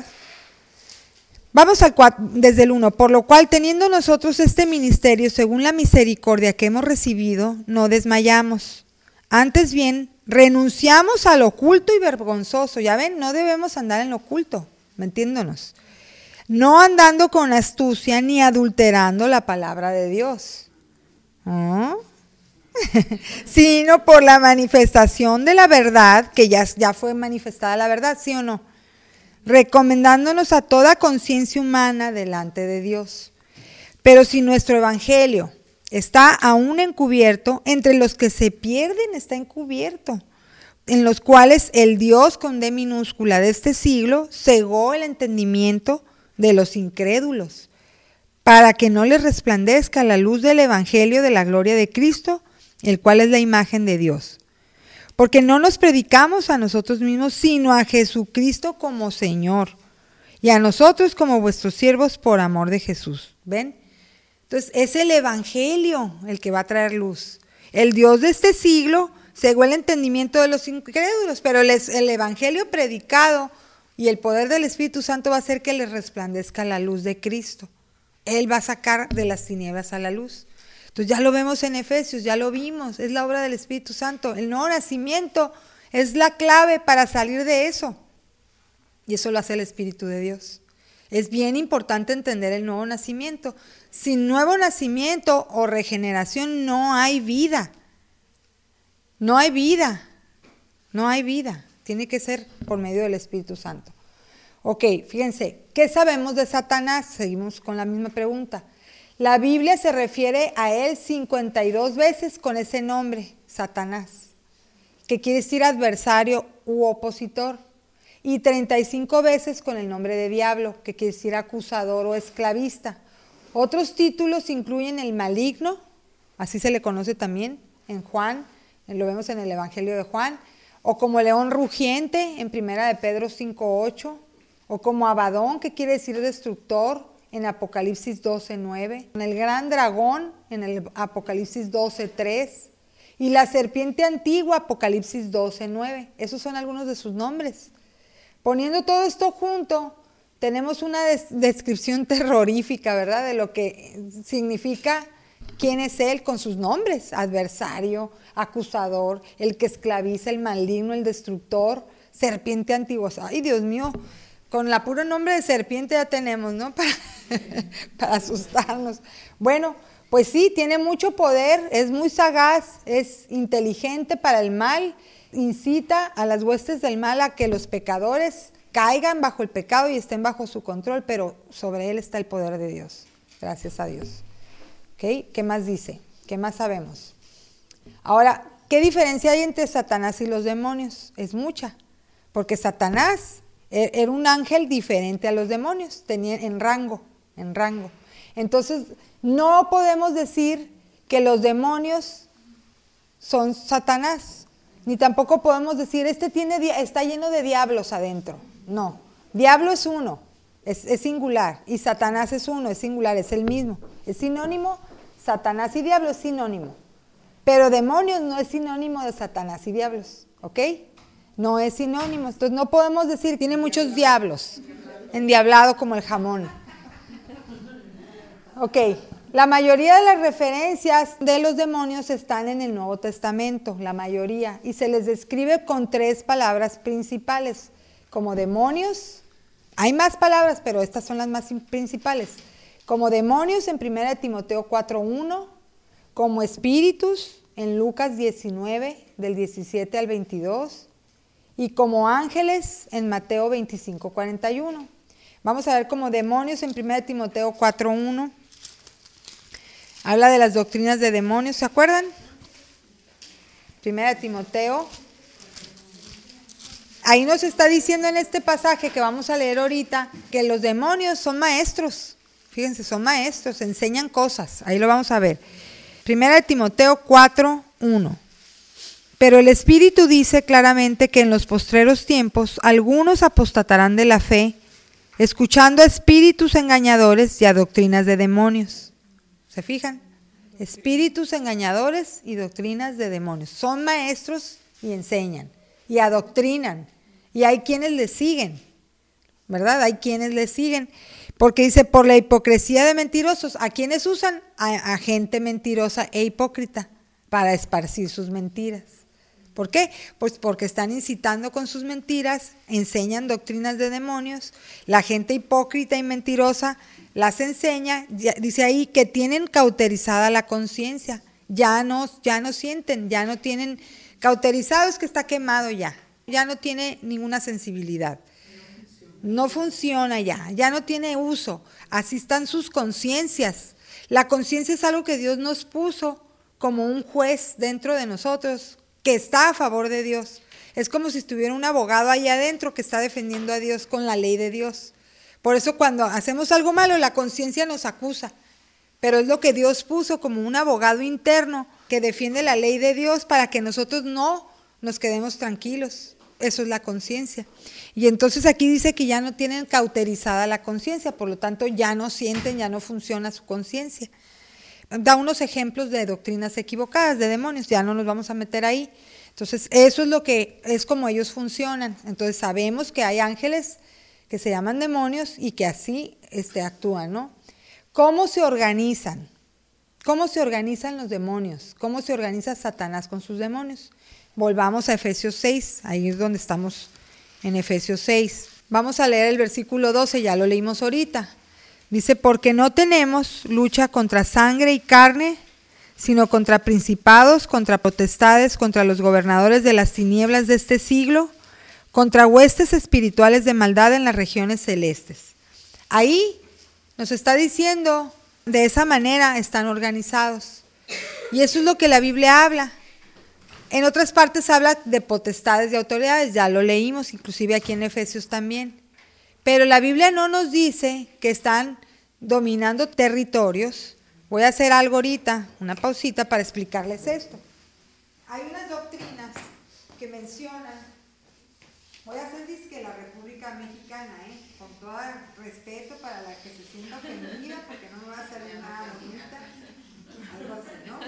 Vamos al 4, desde el 1. Por lo cual, teniendo nosotros este ministerio, según la misericordia que hemos recibido, no desmayamos. Antes bien, renunciamos al oculto y vergonzoso. Ya ven, no debemos andar en lo oculto, metiéndonos. No andando con astucia ni adulterando la palabra de Dios. ¿Oh? Sino por la manifestación de la verdad, que ya fue manifestada la verdad, ¿sí o no? Recomendándonos a toda conciencia humana delante de Dios. Pero si nuestro evangelio está aún encubierto, entre los que se pierden está encubierto, en los cuales el Dios con D minúscula de este siglo cegó el entendimiento de los incrédulos, para que no les resplandezca la luz del evangelio de la gloria de Cristo, el cual es la imagen de Dios. Porque no nos predicamos a nosotros mismos, sino a Jesucristo como Señor, y a nosotros como vuestros siervos por amor de Jesús. ¿Ven? Entonces es el evangelio el que va a traer luz. El Dios de este siglo cegó el entendimiento de los incrédulos, pero el evangelio predicado y el poder del Espíritu Santo va a hacer que les resplandezca la luz de Cristo. Él va a sacar de las tinieblas a la luz. Entonces ya lo vemos en Efesios, ya lo vimos, es la obra del Espíritu Santo. El nuevo nacimiento es la clave para salir de eso. Y eso lo hace el Espíritu de Dios. Es bien importante entender el nuevo nacimiento. Sin nuevo nacimiento o regeneración no hay vida. No hay vida. No hay vida. Tiene que ser por medio del Espíritu Santo. Ok, fíjense, ¿qué sabemos de Satanás? Seguimos con la misma pregunta. La Biblia se refiere a él 52 veces con ese nombre, Satanás, que quiere decir adversario u opositor, y 35 veces con el nombre de diablo, que quiere decir acusador o esclavista. Otros títulos incluyen el maligno, así se le conoce también en Juan, lo vemos en el Evangelio de Juan, o como león rugiente en 1 Pedro 5:8, o como Abadón, que quiere decir destructor, en Apocalipsis 12:9, en el gran dragón, en el Apocalipsis 12:3, y la serpiente antigua, Apocalipsis 12:9. Esos son algunos de sus nombres. Poniendo todo esto junto, tenemos una descripción terrorífica, ¿verdad?, de lo que significa quién es él con sus nombres: adversario, acusador, el que esclaviza, el maligno, el destructor, serpiente antigua. Ay, Dios mío, con la puro nombre de serpiente ya tenemos, ¿no?, para asustarnos. Bueno, pues sí, tiene mucho poder, es muy sagaz, es inteligente para el mal, incita a las huestes del mal a que los pecadores caigan bajo el pecado y estén bajo su control, pero sobre él está el poder de Dios. Gracias a Dios. ¿Okay? ¿Qué más dice? ¿Qué más sabemos? Ahora, ¿qué diferencia hay entre Satanás y los demonios? Es mucha, porque Satanás era un ángel diferente a los demonios, tenía en rango. Entonces, no podemos decir que los demonios son Satanás, ni tampoco podemos decir, está lleno de diablos adentro. No, diablo es uno, es singular, y Satanás es uno, es singular, es el mismo. Es sinónimo, Satanás y diablo es sinónimo. Pero demonios no es sinónimo de Satanás y diablos, ¿ok? No es sinónimo, entonces no podemos decir, tiene muchos diablos, endiablado como el jamón. Ok, la mayoría de las referencias de los demonios están en el Nuevo Testamento, la mayoría, y se les describe con 3 palabras principales, como demonios. Hay más palabras, pero estas son las más principales. Como demonios en 1 Timoteo 4:1, como espíritus en Lucas 19, del 17 al 22, y como ángeles en Mateo 25:41. Vamos a ver como demonios en 1 Timoteo 4:1. Habla de las doctrinas de demonios, ¿se acuerdan? 1 Timoteo. Ahí nos está diciendo en este pasaje que vamos a leer ahorita que los demonios son maestros. Fíjense, son maestros, enseñan cosas. Ahí lo vamos a ver. 1 Timoteo 4:1. Pero el Espíritu dice claramente que en los postreros tiempos algunos apostatarán de la fe, escuchando a espíritus engañadores y a doctrinas de demonios. ¿Se fijan? Espíritus engañadores y doctrinas de demonios. Son maestros y enseñan y adoctrinan. Y hay quienes les siguen, ¿verdad? Hay quienes les siguen. Porque dice, por la hipocresía de mentirosos. ¿A quiénes usan? A gente mentirosa e hipócrita para esparcir sus mentiras. ¿Por qué? Pues porque están incitando con sus mentiras, enseñan doctrinas de demonios. La gente hipócrita y mentirosa las enseña, dice ahí que tienen cauterizada la conciencia. Ya no sienten, ya no tienen, cauterizado es que está quemado ya no tiene ninguna sensibilidad. No funciona ya no tiene uso. Así están sus conciencias. La conciencia es algo que Dios nos puso como un juez dentro de nosotros, que está a favor de Dios. Es como si estuviera un abogado ahí adentro que está defendiendo a Dios con la ley de Dios. Por eso cuando hacemos algo malo, la conciencia nos acusa. Pero es lo que Dios puso como un abogado interno que defiende la ley de Dios para que nosotros no nos quedemos tranquilos. Eso es la conciencia. Y entonces aquí dice que ya no tienen cauterizada la conciencia, por lo tanto ya no sienten, ya no funciona su conciencia. Da unos ejemplos de doctrinas equivocadas, de demonios, ya no nos vamos a meter ahí. Entonces eso es lo que es como ellos funcionan. Entonces sabemos que hay ángeles que se llaman demonios y que así actúan, ¿no? ¿Cómo se organizan? ¿Cómo se organizan los demonios? ¿Cómo se organiza Satanás con sus demonios? Volvamos a Efesios 6, ahí es donde estamos en Efesios 6. Vamos a leer el versículo 12, ya lo leímos ahorita. Dice, porque no tenemos lucha contra sangre y carne, sino contra principados, contra potestades, contra los gobernadores de las tinieblas de este siglo, contra huestes espirituales de maldad en las regiones celestes. Ahí nos está diciendo, de esa manera están organizados. Y eso es lo que la Biblia habla. En otras partes habla de potestades y autoridades, ya lo leímos, inclusive aquí en Efesios también. Pero la Biblia no nos dice que están dominando territorios. Voy a hacer algo ahorita, una pausita para explicarles esto. Hay unas doctrinas que mencionan, voy a hacer disque la República Mexicana, con todo respeto para la que se sienta ofendida, porque no me va a hacer nada bonita, algo así, ¿no?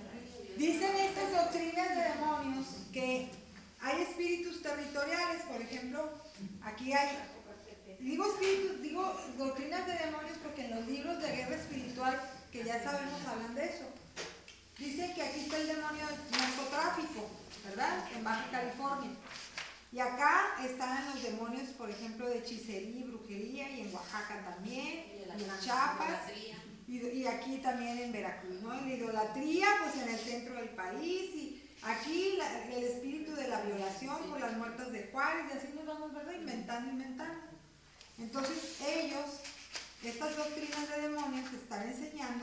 Dicen estas doctrinas de demonios que hay espíritus territoriales, por ejemplo, aquí hay, digo doctrinas de demonios porque en los libros de guerra espiritual, que ya sabemos, hablan de eso. Dicen que aquí está el demonio del narcotráfico, ¿verdad? En Baja California. Y acá están los demonios, por ejemplo, de hechicería y brujería, y en Oaxaca también, y en Chiapas. Y aquí también en Veracruz, ¿no? Y la idolatría, pues en el centro del país, y aquí el espíritu de la violación por las muertas de Juárez, y así nos vamos, ¿verdad? Inventando. Entonces ellos, estas doctrinas de demonios, están enseñando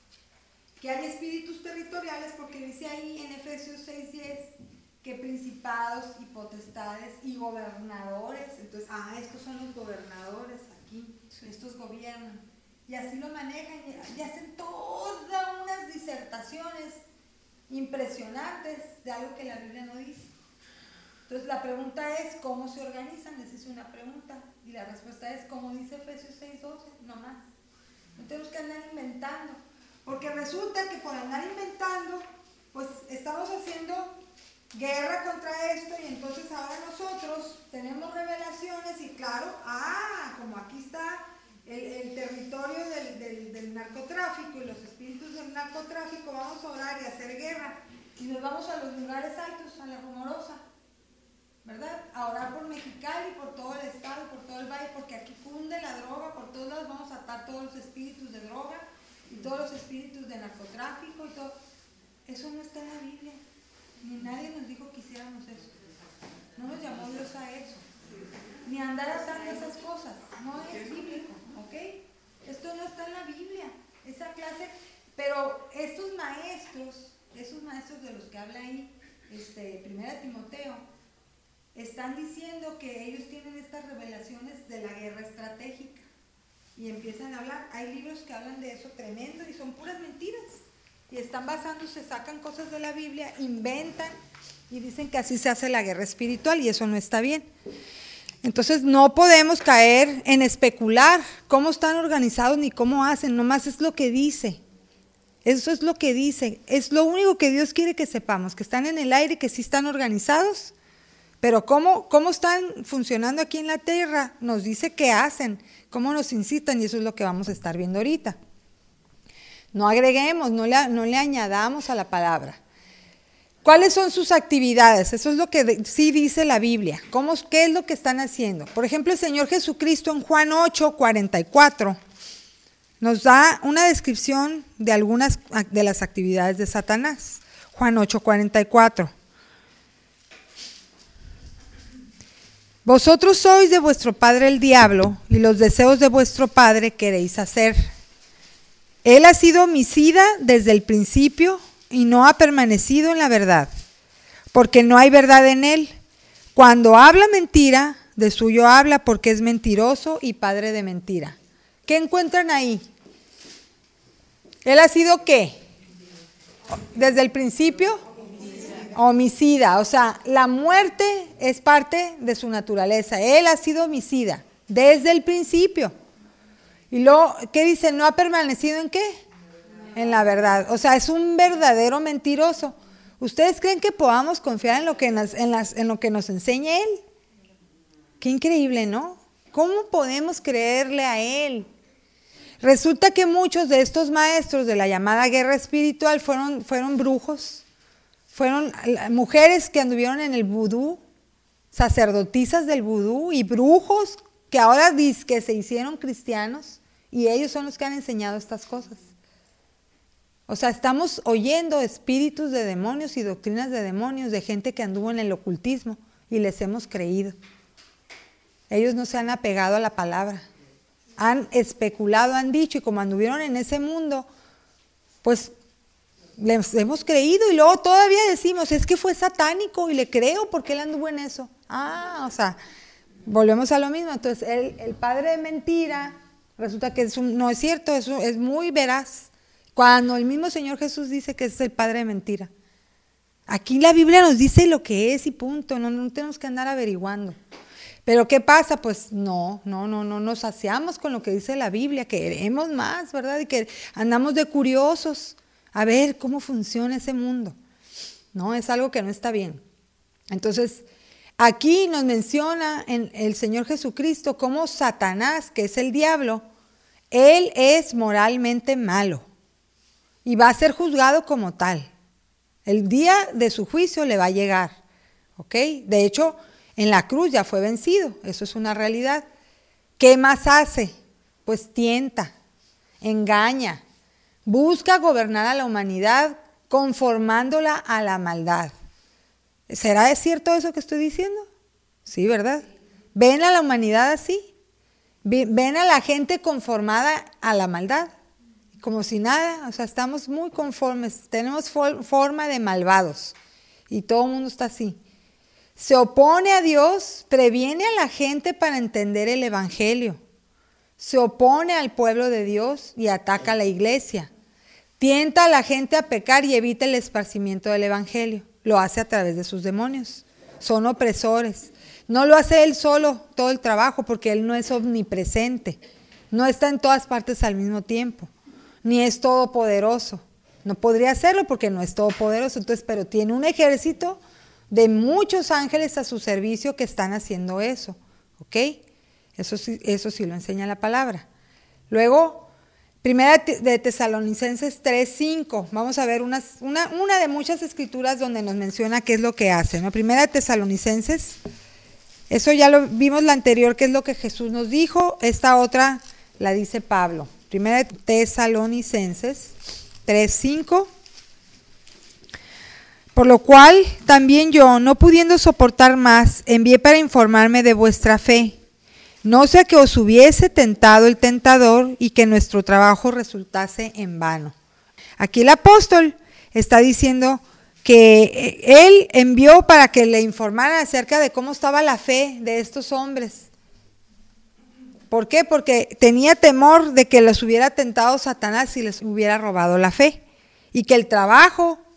que hay espíritus territoriales, porque dice ahí en Efesios 6:10 que principados y potestades y gobernadores, entonces, estos son los gobernadores aquí, estos gobiernan. Y así lo manejan y hacen todas unas disertaciones impresionantes de algo que la Biblia no dice. Entonces la pregunta es, ¿cómo se organizan? Les hice una pregunta y la respuesta es, como dice Efesios 6:12, no más. No tenemos que andar inventando, porque resulta que por andar inventando, pues estamos haciendo guerra contra esto, y entonces ahora nosotros tenemos revelaciones y claro, como aquí está el territorio del narcotráfico y los espíritus del narcotráfico, vamos a orar y hacer guerra, y nos vamos a los lugares altos, a la Rumorosa, ¿verdad? A orar por Mexicali, por todo el estado, por todo el valle, porque aquí cunde la droga, por todos lados vamos a atar todos los espíritus de droga y todos los espíritus de narcotráfico y todo. Eso no está en la Biblia, ni nadie nos dijo que hiciéramos eso. No nos llamó Dios a eso, ni a andar atando esas cosas, no es bíblico, ¿ok? Esto no está en la Biblia, esa clase, pero esos maestros de los que habla ahí, 1 Timoteo, están diciendo que ellos tienen estas revelaciones de la guerra estratégica y empiezan a hablar, hay libros que hablan de eso tremendo y son puras mentiras y están basándose, sacan cosas de la Biblia, inventan Y dicen que así se hace la guerra espiritual y eso no está bien. Entonces no podemos caer en especular cómo están organizados ni cómo hacen, nomás es lo que dice. Eso es lo que dice, es lo único que Dios quiere que sepamos, que están en el aire, que sí están organizados, pero cómo están funcionando aquí en la tierra, nos dice qué hacen, cómo nos incitan y eso es lo que vamos a estar viendo ahorita. No agreguemos, no le añadamos a la palabra. ¿Cuáles son sus actividades? Eso es lo que sí dice la Biblia. ¿Qué es lo que están haciendo? Por ejemplo, el Señor Jesucristo en Juan 8:44 nos da una descripción de algunas de las actividades de Satanás. Juan 8:44. Vosotros sois de vuestro padre el diablo, y los deseos de vuestro padre queréis hacer. Él ha sido homicida desde el principio y no ha permanecido en la verdad, porque no hay verdad en él. Cuando habla mentira, de suyo habla porque es mentiroso y padre de mentira. ¿Qué encuentran ahí? ¿Él ha sido qué? Desde el principio, homicida. O sea, la muerte es parte de su naturaleza. Él ha sido homicida desde el principio. Y luego, ¿qué dice? ¿No ha permanecido en qué? En la verdad. O sea, es un verdadero mentiroso. ¿Ustedes creen que podamos confiar en lo que nos enseña él? Qué increíble, ¿no? ¿Cómo podemos creerle a él? Resulta que muchos de estos maestros de la llamada guerra espiritual fueron brujos, fueron mujeres que anduvieron en el vudú, sacerdotisas del vudú y brujos que ahora dicen que se hicieron cristianos y ellos son los que han enseñado estas cosas. O sea, estamos oyendo espíritus de demonios y doctrinas de demonios de gente que anduvo en el ocultismo y les hemos creído. Ellos no se han apegado a la palabra, han especulado, han dicho, y como anduvieron en ese mundo, pues les hemos creído y luego todavía decimos, es que fue satánico y le creo porque él anduvo en eso. O sea, volvemos a lo mismo. Entonces, el padre de mentira, resulta que no es cierto, eso es muy veraz. Cuando el mismo Señor Jesús dice que es el padre de mentira. Aquí la Biblia nos dice lo que es y punto, no tenemos que andar averiguando. Pero ¿qué pasa? Pues no nos saciamos con lo que dice la Biblia, queremos más, ¿verdad? Y que andamos de curiosos a ver cómo funciona ese mundo. No, es algo que no está bien. Entonces, aquí nos menciona el Señor Jesucristo como Satanás, que es el diablo, él es moralmente malo y va a ser juzgado como tal. El día de su juicio le va a llegar, ¿ok? De hecho, en la cruz ya fue vencido, eso es una realidad. ¿Qué más hace? Pues tienta, engaña, busca gobernar a la humanidad conformándola a la maldad. ¿Será cierto eso que estoy diciendo? Sí, ¿verdad? ¿Ven a la humanidad así? ¿Ven a la gente conformada a la maldad? Como si nada, o sea, estamos muy conformes, tenemos forma de malvados y todo el mundo está así. Se opone a Dios, previene a la gente para entender el evangelio. Se opone al pueblo de Dios y ataca a la iglesia. Tienta a la gente a pecar y evita el esparcimiento del evangelio. Lo hace a través de sus demonios. Son opresores. No lo hace él solo todo el trabajo porque él no es omnipresente. No está en todas partes al mismo tiempo. Ni es todopoderoso. No podría hacerlo porque no es todopoderoso. Entonces, pero tiene un ejército de muchos ángeles a su servicio que están haciendo eso. ¿Ok? Eso sí lo enseña la palabra. Luego, Primera de Tesalonicenses 3:5. Vamos a ver una de muchas escrituras donde nos menciona qué es lo que hace, ¿no? Primera de Tesalonicenses. Eso ya lo vimos la anterior, que es lo que Jesús nos dijo. Esta otra la dice Pablo. Primera de Tesalonicenses 3:5. Por lo cual también yo, no pudiendo soportar más, envié para informarme de vuestra fe, no sea que os hubiese tentado el tentador y que nuestro trabajo resultase en vano. Aquí el apóstol está diciendo que él envió para que le informaran acerca de cómo estaba la fe de estos hombres. ¿Por qué? Porque tenía temor de que los hubiera tentado Satanás y les hubiera robado la fe. Y que el trabajo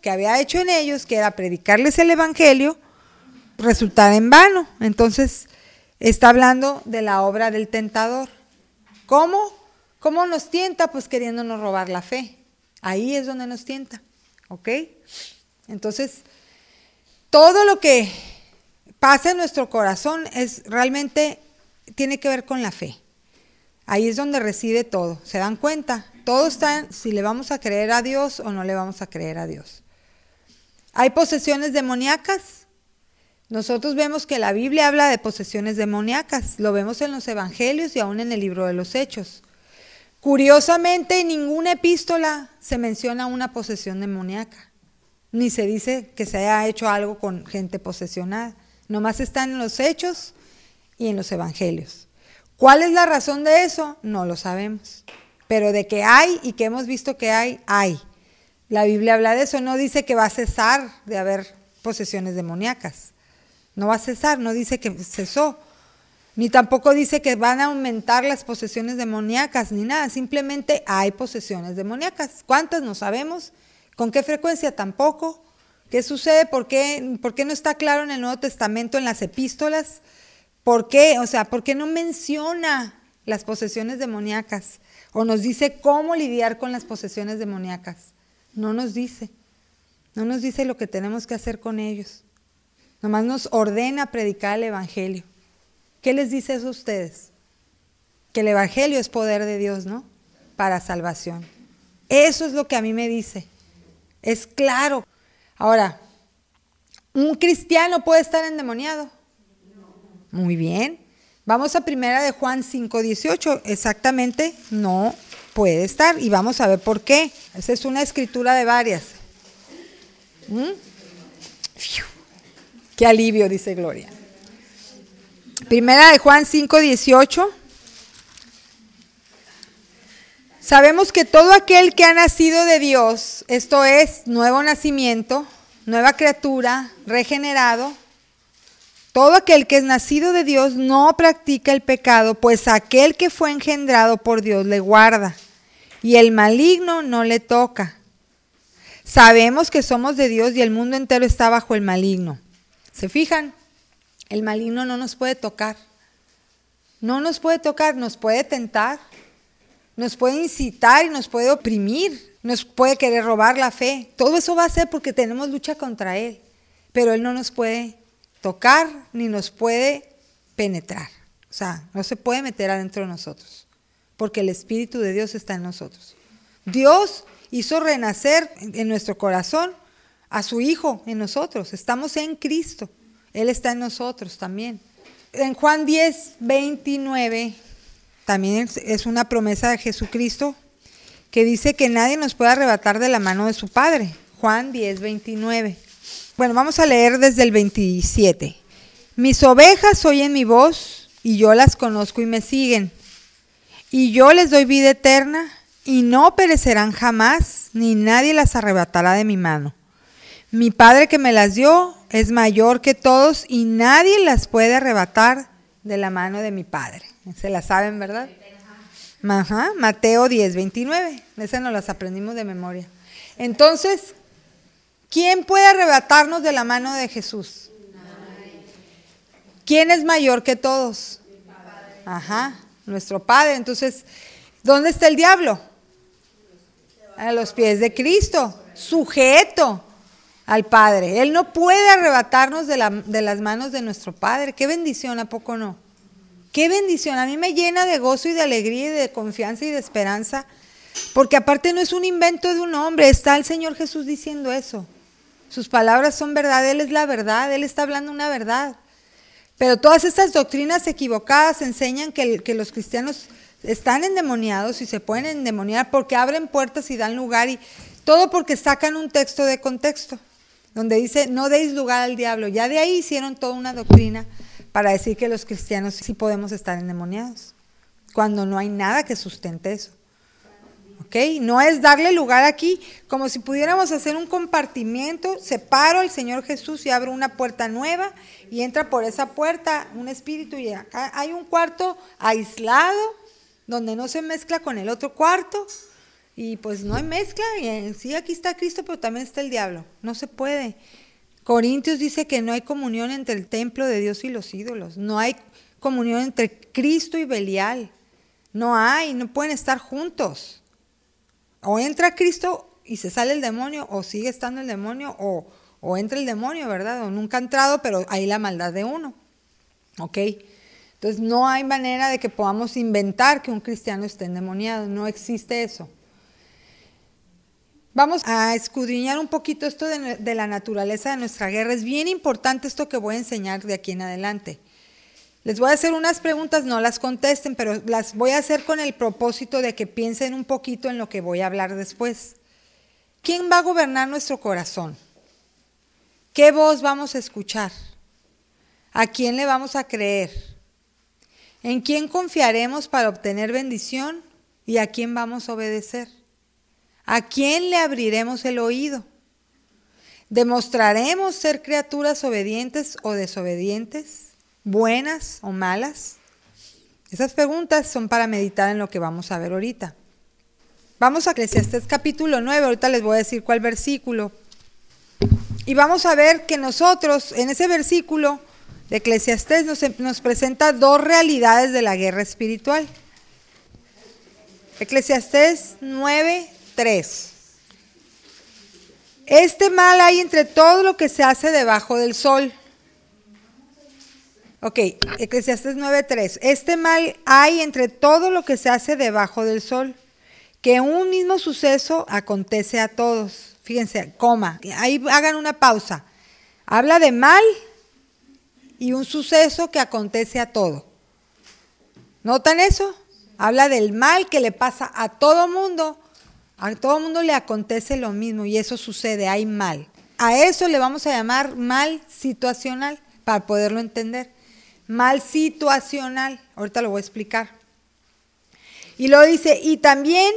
que había hecho en ellos, que era predicarles el evangelio, resultara en vano. Entonces está hablando de la obra del tentador. ¿Cómo? ¿Cómo nos tienta? Pues queriéndonos robar la fe. Ahí es donde nos tienta, ¿ok? Entonces, todo lo que pasa en nuestro corazón realmente tiene que ver con la fe. Ahí es donde reside todo. ¿Se dan cuenta? Todo está en si le vamos a creer a Dios o no le vamos a creer a Dios. ¿Hay posesiones demoníacas? Nosotros vemos que la Biblia habla de posesiones demoníacas. Lo vemos en los evangelios y aún en el libro de los Hechos. Curiosamente, en ninguna epístola se menciona una posesión demoníaca. Ni se dice que se haya hecho algo con gente posesionada. Nomás están en los Hechos y en los evangelios. ¿Cuál es la razón de eso? No lo sabemos. Pero de que hay y que hemos visto que hay, hay. La Biblia habla de eso, no dice que va a cesar de haber posesiones demoníacas. No va a cesar, no dice que cesó. Ni tampoco dice que van a aumentar las posesiones demoníacas, ni nada. Simplemente hay posesiones demoníacas. ¿Cuántas? No sabemos. ¿Con qué frecuencia? Tampoco. ¿Qué sucede? ¿Por qué no está claro en el Nuevo Testamento, en las epístolas? ¿Por qué? O sea, ¿por qué no menciona las posesiones demoníacas? O nos dice cómo lidiar con las posesiones demoníacas. No nos dice. No nos dice lo que tenemos que hacer con ellos. Nomás nos ordena predicar el evangelio. ¿Qué les dice eso a ustedes? Que el evangelio es poder de Dios, ¿no? Para salvación. Eso es lo que a mí me dice. Es claro. Ahora, ¿un cristiano puede estar endemoniado? Muy bien. Vamos a 1 de Juan 5:18. Exactamente, no puede estar. Y vamos a ver por qué. Esa es una escritura de varias. Qué alivio, dice Gloria. 1 de Juan 5:18. Sabemos que todo aquel que ha nacido de Dios, esto es, nuevo nacimiento, nueva criatura, regenerado, todo aquel que es nacido de Dios no practica el pecado, pues aquel que fue engendrado por Dios le guarda, y el maligno no le toca. Sabemos que somos de Dios y el mundo entero está bajo el maligno. ¿Se fijan? El maligno no nos puede tocar. No nos puede tocar, nos puede tentar, nos puede incitar y nos puede oprimir, nos puede querer robar la fe. Todo eso va a ser porque tenemos lucha contra Él, pero Él no nos puede tocar ni nos puede penetrar. O sea, no se puede meter adentro de nosotros, porque el Espíritu de Dios está en nosotros. Dios hizo renacer en nuestro corazón a su Hijo en nosotros. Estamos en Cristo. Él está en nosotros también. En Juan 10:29, también es una promesa de Jesucristo que dice que nadie nos puede arrebatar de la mano de su Padre. Juan 10:29. Bueno, vamos a leer desde el 27. Mis ovejas oyen mi voz y yo las conozco y me siguen. Y yo les doy vida eterna y no perecerán jamás, ni nadie las arrebatará de mi mano. Mi Padre que me las dio es mayor que todos y nadie las puede arrebatar de la mano de mi Padre. Se la saben, ¿verdad? Ajá, Mateo 10:29. Esas nos las aprendimos de memoria. Entonces, ¿quién puede arrebatarnos de la mano de Jesús? ¿Quién es mayor que todos? Ajá, nuestro Padre. Entonces, ¿dónde está el diablo? A los pies de Cristo, sujeto al Padre. Él no puede arrebatarnos de las manos de nuestro Padre. Qué bendición, ¿a poco no? Qué bendición. A mí me llena de gozo y de alegría y de confianza y de esperanza, porque aparte no es un invento de un hombre, está el Señor Jesús diciendo eso. Sus palabras son verdad, Él es la verdad, Él está hablando una verdad. Pero todas estas doctrinas equivocadas enseñan que los cristianos están endemoniados y se pueden endemoniar porque abren puertas y dan lugar, y todo porque sacan un texto de contexto, donde dice no deis lugar al diablo. Ya de ahí hicieron toda una doctrina para decir que los cristianos sí podemos estar endemoniados, cuando no hay nada que sustente eso. ¿Ok? No es darle lugar aquí, como si pudiéramos hacer un compartimiento, separo al Señor Jesús y abro una puerta nueva y entra por esa puerta un espíritu, y acá hay un cuarto aislado donde no se mezcla con el otro cuarto, Y pues no hay mezcla, y sí, aquí está Cristo, pero también está el diablo. No se puede. Corintios dice que no hay comunión entre el templo de Dios y los ídolos. No hay comunión entre Cristo y Belial. No pueden estar juntos. O entra Cristo y se sale el demonio, o sigue estando el demonio, o entra el demonio, ¿verdad? O nunca ha entrado, pero hay la maldad de uno. ¿Ok? Entonces no hay manera de que podamos inventar que un cristiano esté endemoniado. No existe eso. Vamos a escudriñar un poquito esto de la naturaleza de nuestra guerra. Es bien importante esto que voy a enseñar de aquí en adelante. Les voy a hacer unas preguntas, no las contesten, pero las voy a hacer con el propósito de que piensen un poquito en lo que voy a hablar después. ¿Quién va a gobernar nuestro corazón? ¿Qué voz vamos a escuchar? ¿A quién le vamos a creer? ¿En quién confiaremos para obtener bendición? ¿Y a quién vamos a obedecer? ¿A quién le abriremos el oído? ¿Demostraremos ser criaturas obedientes o desobedientes? ¿Buenas o malas? Esas preguntas son para meditar en lo que vamos a ver ahorita. Vamos a Eclesiastés capítulo 9, ahorita les voy a decir cuál versículo. Y vamos a ver que nosotros, en ese versículo de Eclesiastés, nos presenta dos realidades de la guerra espiritual. Eclesiastés 9:3. Este mal hay entre todo lo que se hace debajo del sol. Ok, Eclesiastés 9:3. Este mal hay entre todo lo que se hace debajo del sol, que un mismo suceso acontece a todos. Fíjense, ahí hagan una pausa. Habla de mal y un suceso que acontece a todo. ¿Notan eso? Habla del mal que le pasa a todo mundo le acontece lo mismo y eso sucede, hay mal. A eso le vamos a llamar mal situacional para poderlo entender. Mal situacional, ahorita lo voy a explicar. Y luego dice, y también,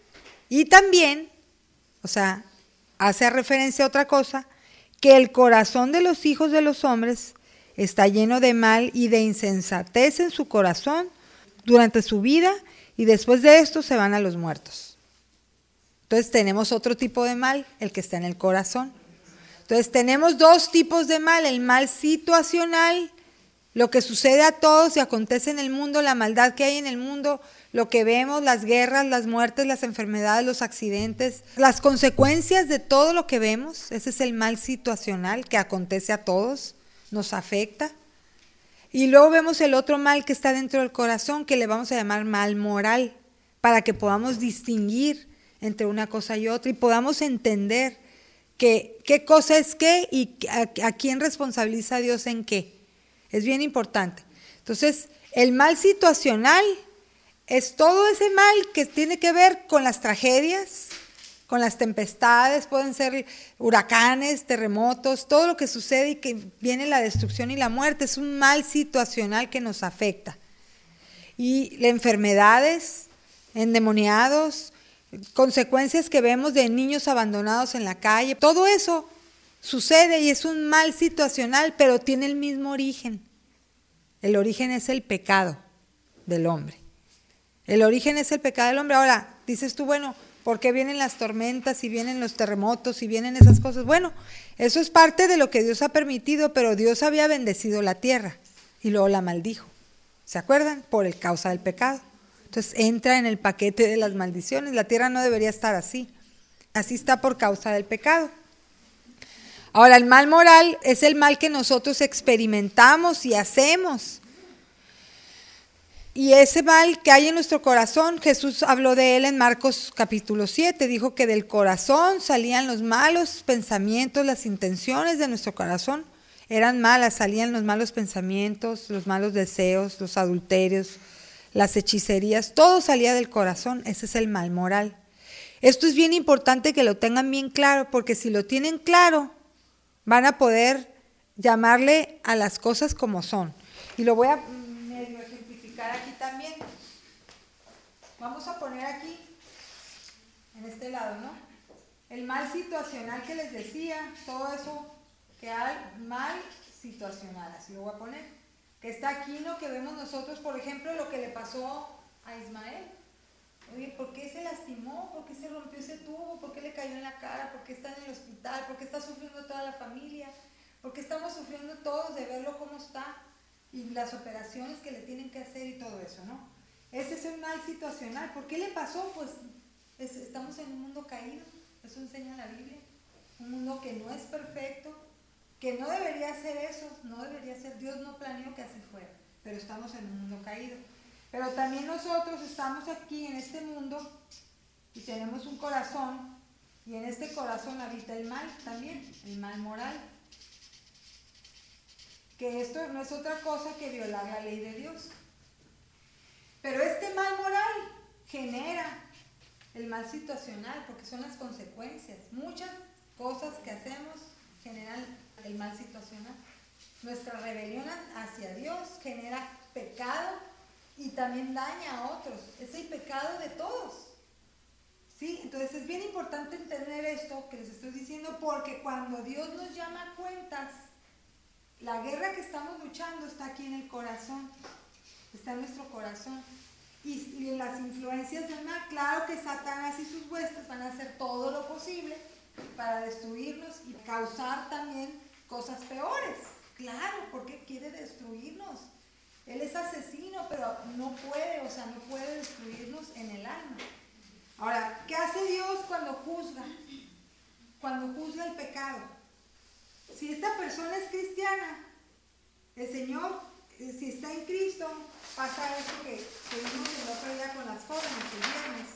o sea, hace referencia a otra cosa, que el corazón de los hijos de los hombres está lleno de mal y de insensatez en su corazón durante su vida y después de esto se van a los muertos. Entonces tenemos otro tipo de mal, el que está en el corazón. Entonces tenemos dos tipos de mal, el mal situacional, lo que sucede a todos y acontece en el mundo, la maldad que hay en el mundo, lo que vemos, las guerras, las muertes, las enfermedades, los accidentes, las consecuencias de todo lo que vemos, ese es el mal situacional que acontece a todos, nos afecta. Y luego vemos el otro mal que está dentro del corazón, que le vamos a llamar mal moral, para que podamos distinguir entre una cosa y otra y podamos entender qué cosa es qué y a quién responsabiliza a Dios en qué. Es bien importante. Entonces, el mal situacional es todo ese mal que tiene que ver con las tragedias, con las tempestades, pueden ser huracanes, terremotos, todo lo que sucede y que viene la destrucción y la muerte, es un mal situacional que nos afecta. Y enfermedades, endemoniados, consecuencias que vemos de niños abandonados en la calle, todo eso sucede y es un mal situacional, pero tiene el mismo origen. El origen es el pecado del hombre. El origen es el pecado del hombre. Ahora, dices tú, bueno, ¿por qué vienen las tormentas y vienen los terremotos y vienen esas cosas? Bueno, eso es parte de lo que Dios ha permitido, pero Dios había bendecido la tierra y luego la maldijo. ¿Se acuerdan? Por el causa del pecado. Entonces entra en el paquete de las maldiciones. La tierra no debería estar así. Así está por causa del pecado. Ahora, el mal moral es el mal que nosotros experimentamos y hacemos. Y ese mal que hay en nuestro corazón, Jesús habló de él en Marcos capítulo 7, dijo que del corazón salían los malos pensamientos, las intenciones de nuestro corazón eran malas, salían los malos pensamientos, los malos deseos, los adulterios, las hechicerías, todo salía del corazón, ese es el mal moral. Esto es bien importante que lo tengan bien claro, porque si lo tienen claro, van a poder llamarle a las cosas como son. Y lo voy a medio ejemplificar aquí también. Vamos a poner aquí, en este lado, ¿no? El mal situacional que les decía, todo eso que hay, mal situacional, así lo voy a poner. Que está aquí, ¿no? Que vemos nosotros, por ejemplo, lo que le pasó a Ismael. Oye, ¿por qué se lastimó? ¿Por qué se rompió ese tubo? ¿Por qué le cayó en la cara? ¿Por qué está en el hospital? ¿Por qué está sufriendo toda la familia? ¿Por qué estamos sufriendo todos de verlo cómo está? Y las operaciones que le tienen que hacer y todo eso, ¿no? Ese es un mal situacional. ¿Por qué le pasó? Pues estamos en un mundo caído, eso enseña la Biblia. Un mundo que no es perfecto, que no debería ser eso, no debería ser. Dios no planeó que así fuera, pero estamos en un mundo caído. Pero también nosotros estamos aquí en este mundo y tenemos un corazón, y en este corazón habita el mal también, el mal moral. Que esto no es otra cosa que violar la ley de Dios. Pero este mal moral genera el mal situacional, porque son las consecuencias. Muchas cosas que hacemos generan el mal situacional. Nuestra rebelión hacia Dios genera pecado y también daña a otros. Es el pecado de todos. ¿Sí? Entonces es bien importante entender esto que les estoy diciendo, porque cuando Dios nos llama a cuentas, la guerra que estamos luchando está aquí en el corazón, está en nuestro corazón. Y en las influencias del mal, claro que Satanás y sus huestes van a hacer todo lo posible para destruirnos y causar también cosas peores. Claro, porque quiere destruirnos. Él es asesino, pero no puede, no puede destruirnos en el alma. Ahora, ¿qué hace Dios cuando juzga? Cuando juzga el pecado. Si esta persona es cristiana, el Señor, si está en Cristo, pasa eso que vimos el otro día con las jóvenes, el viernes.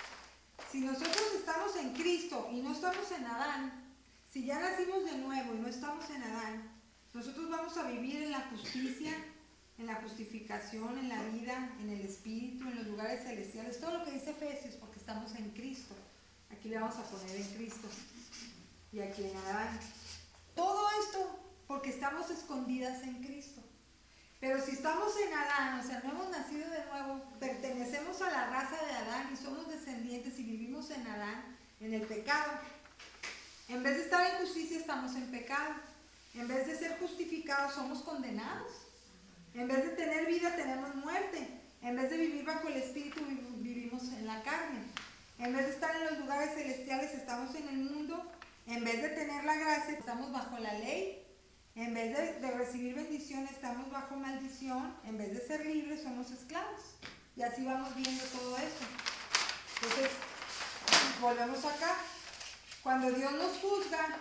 Si nosotros estamos en Cristo y no estamos en Adán, si ya nacimos de nuevo y no estamos en Adán, nosotros vamos a vivir en la justicia, en la justificación, en la vida, en el Espíritu, en los lugares celestiales, todo lo que dice Efesios, porque estamos en Cristo. Aquí le vamos a poner en Cristo y aquí en Adán. Todo esto porque estamos escondidas en Cristo. Pero si estamos en Adán, no hemos nacido de nuevo, pertenecemos a la raza de Adán y somos descendientes y vivimos en Adán, en el pecado. En vez de estar en justicia, estamos en pecado. En vez de ser justificados, somos condenados. En vez de tener vida, tenemos muerte. En vez de vivir bajo el Espíritu, vivimos en la carne. En vez de estar en los lugares celestiales, estamos en el mundo. En vez de tener la gracia, estamos bajo la ley. En vez de recibir bendición, estamos bajo maldición. En vez de ser libres, somos esclavos. Y así vamos viendo todo esto. Entonces, volvemos acá. Cuando Dios nos juzga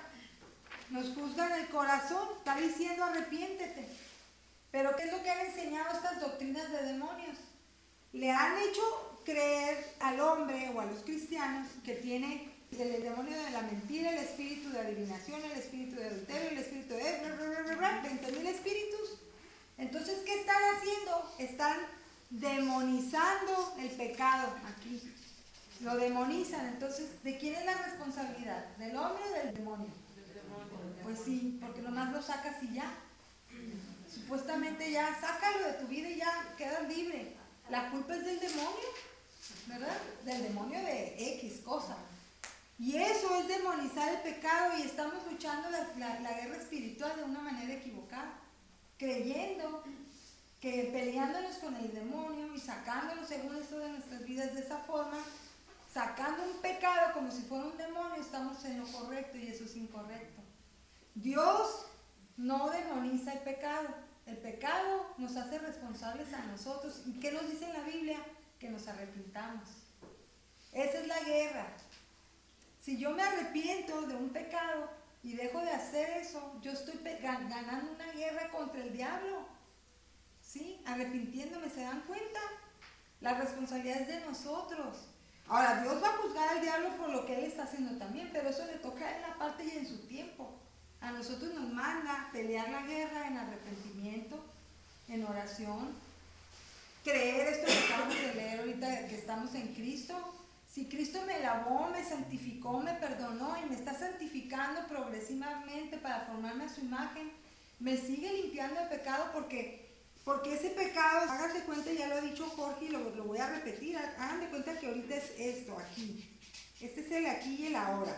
en el corazón, está diciendo arrepiéntete. Pero ¿qué es lo que han enseñado estas doctrinas de demonios? Le han hecho creer al hombre o a los cristianos que tiene el demonio de la mentira, el espíritu de adivinación, el espíritu de adulterio, el espíritu de 20,000 espíritus. Entonces, ¿qué están haciendo? Están demonizando el pecado aquí. Lo demonizan. Entonces, ¿de quién es la responsabilidad? ¿Del hombre o del demonio? Del demonio. Pues sí, porque nomás lo sacas y ya. Supuestamente ya, sácalo de tu vida y ya quedas libre. La culpa es del demonio, ¿verdad? Del demonio de X cosa. Y eso es demonizar el pecado, y estamos luchando la guerra espiritual de una manera equivocada, creyendo que peleándonos con el demonio y sacándonos según esto de nuestras vidas de esa forma, sacando un pecado como si fuera un demonio, estamos en lo correcto, y eso es incorrecto. Dios no demoniza el pecado. El pecado nos hace responsables a nosotros. ¿Y qué nos dice en la Biblia? Que nos arrepintamos. Esa es la guerra. Si yo me arrepiento de un pecado y dejo de hacer eso, yo estoy ganando una guerra contra el diablo. ¿Sí? Arrepintiéndome, ¿se dan cuenta? La responsabilidad es de nosotros. Ahora, Dios va a juzgar al diablo por lo que él está haciendo también, pero eso le toca en la parte y en su tiempo. A nosotros nos manda pelear la guerra en arrepentimiento, en oración, creer esto que acabamos de leer ahorita, que estamos en Cristo. Si Cristo me lavó, me santificó, me perdonó y me está santificando progresivamente para formarme a su imagen, me sigue limpiando el pecado, porque ese pecado, hagan de cuenta, ya lo ha dicho Jorge y lo voy a repetir, hagan de cuenta que ahorita es esto, aquí. Este es el aquí y el ahora.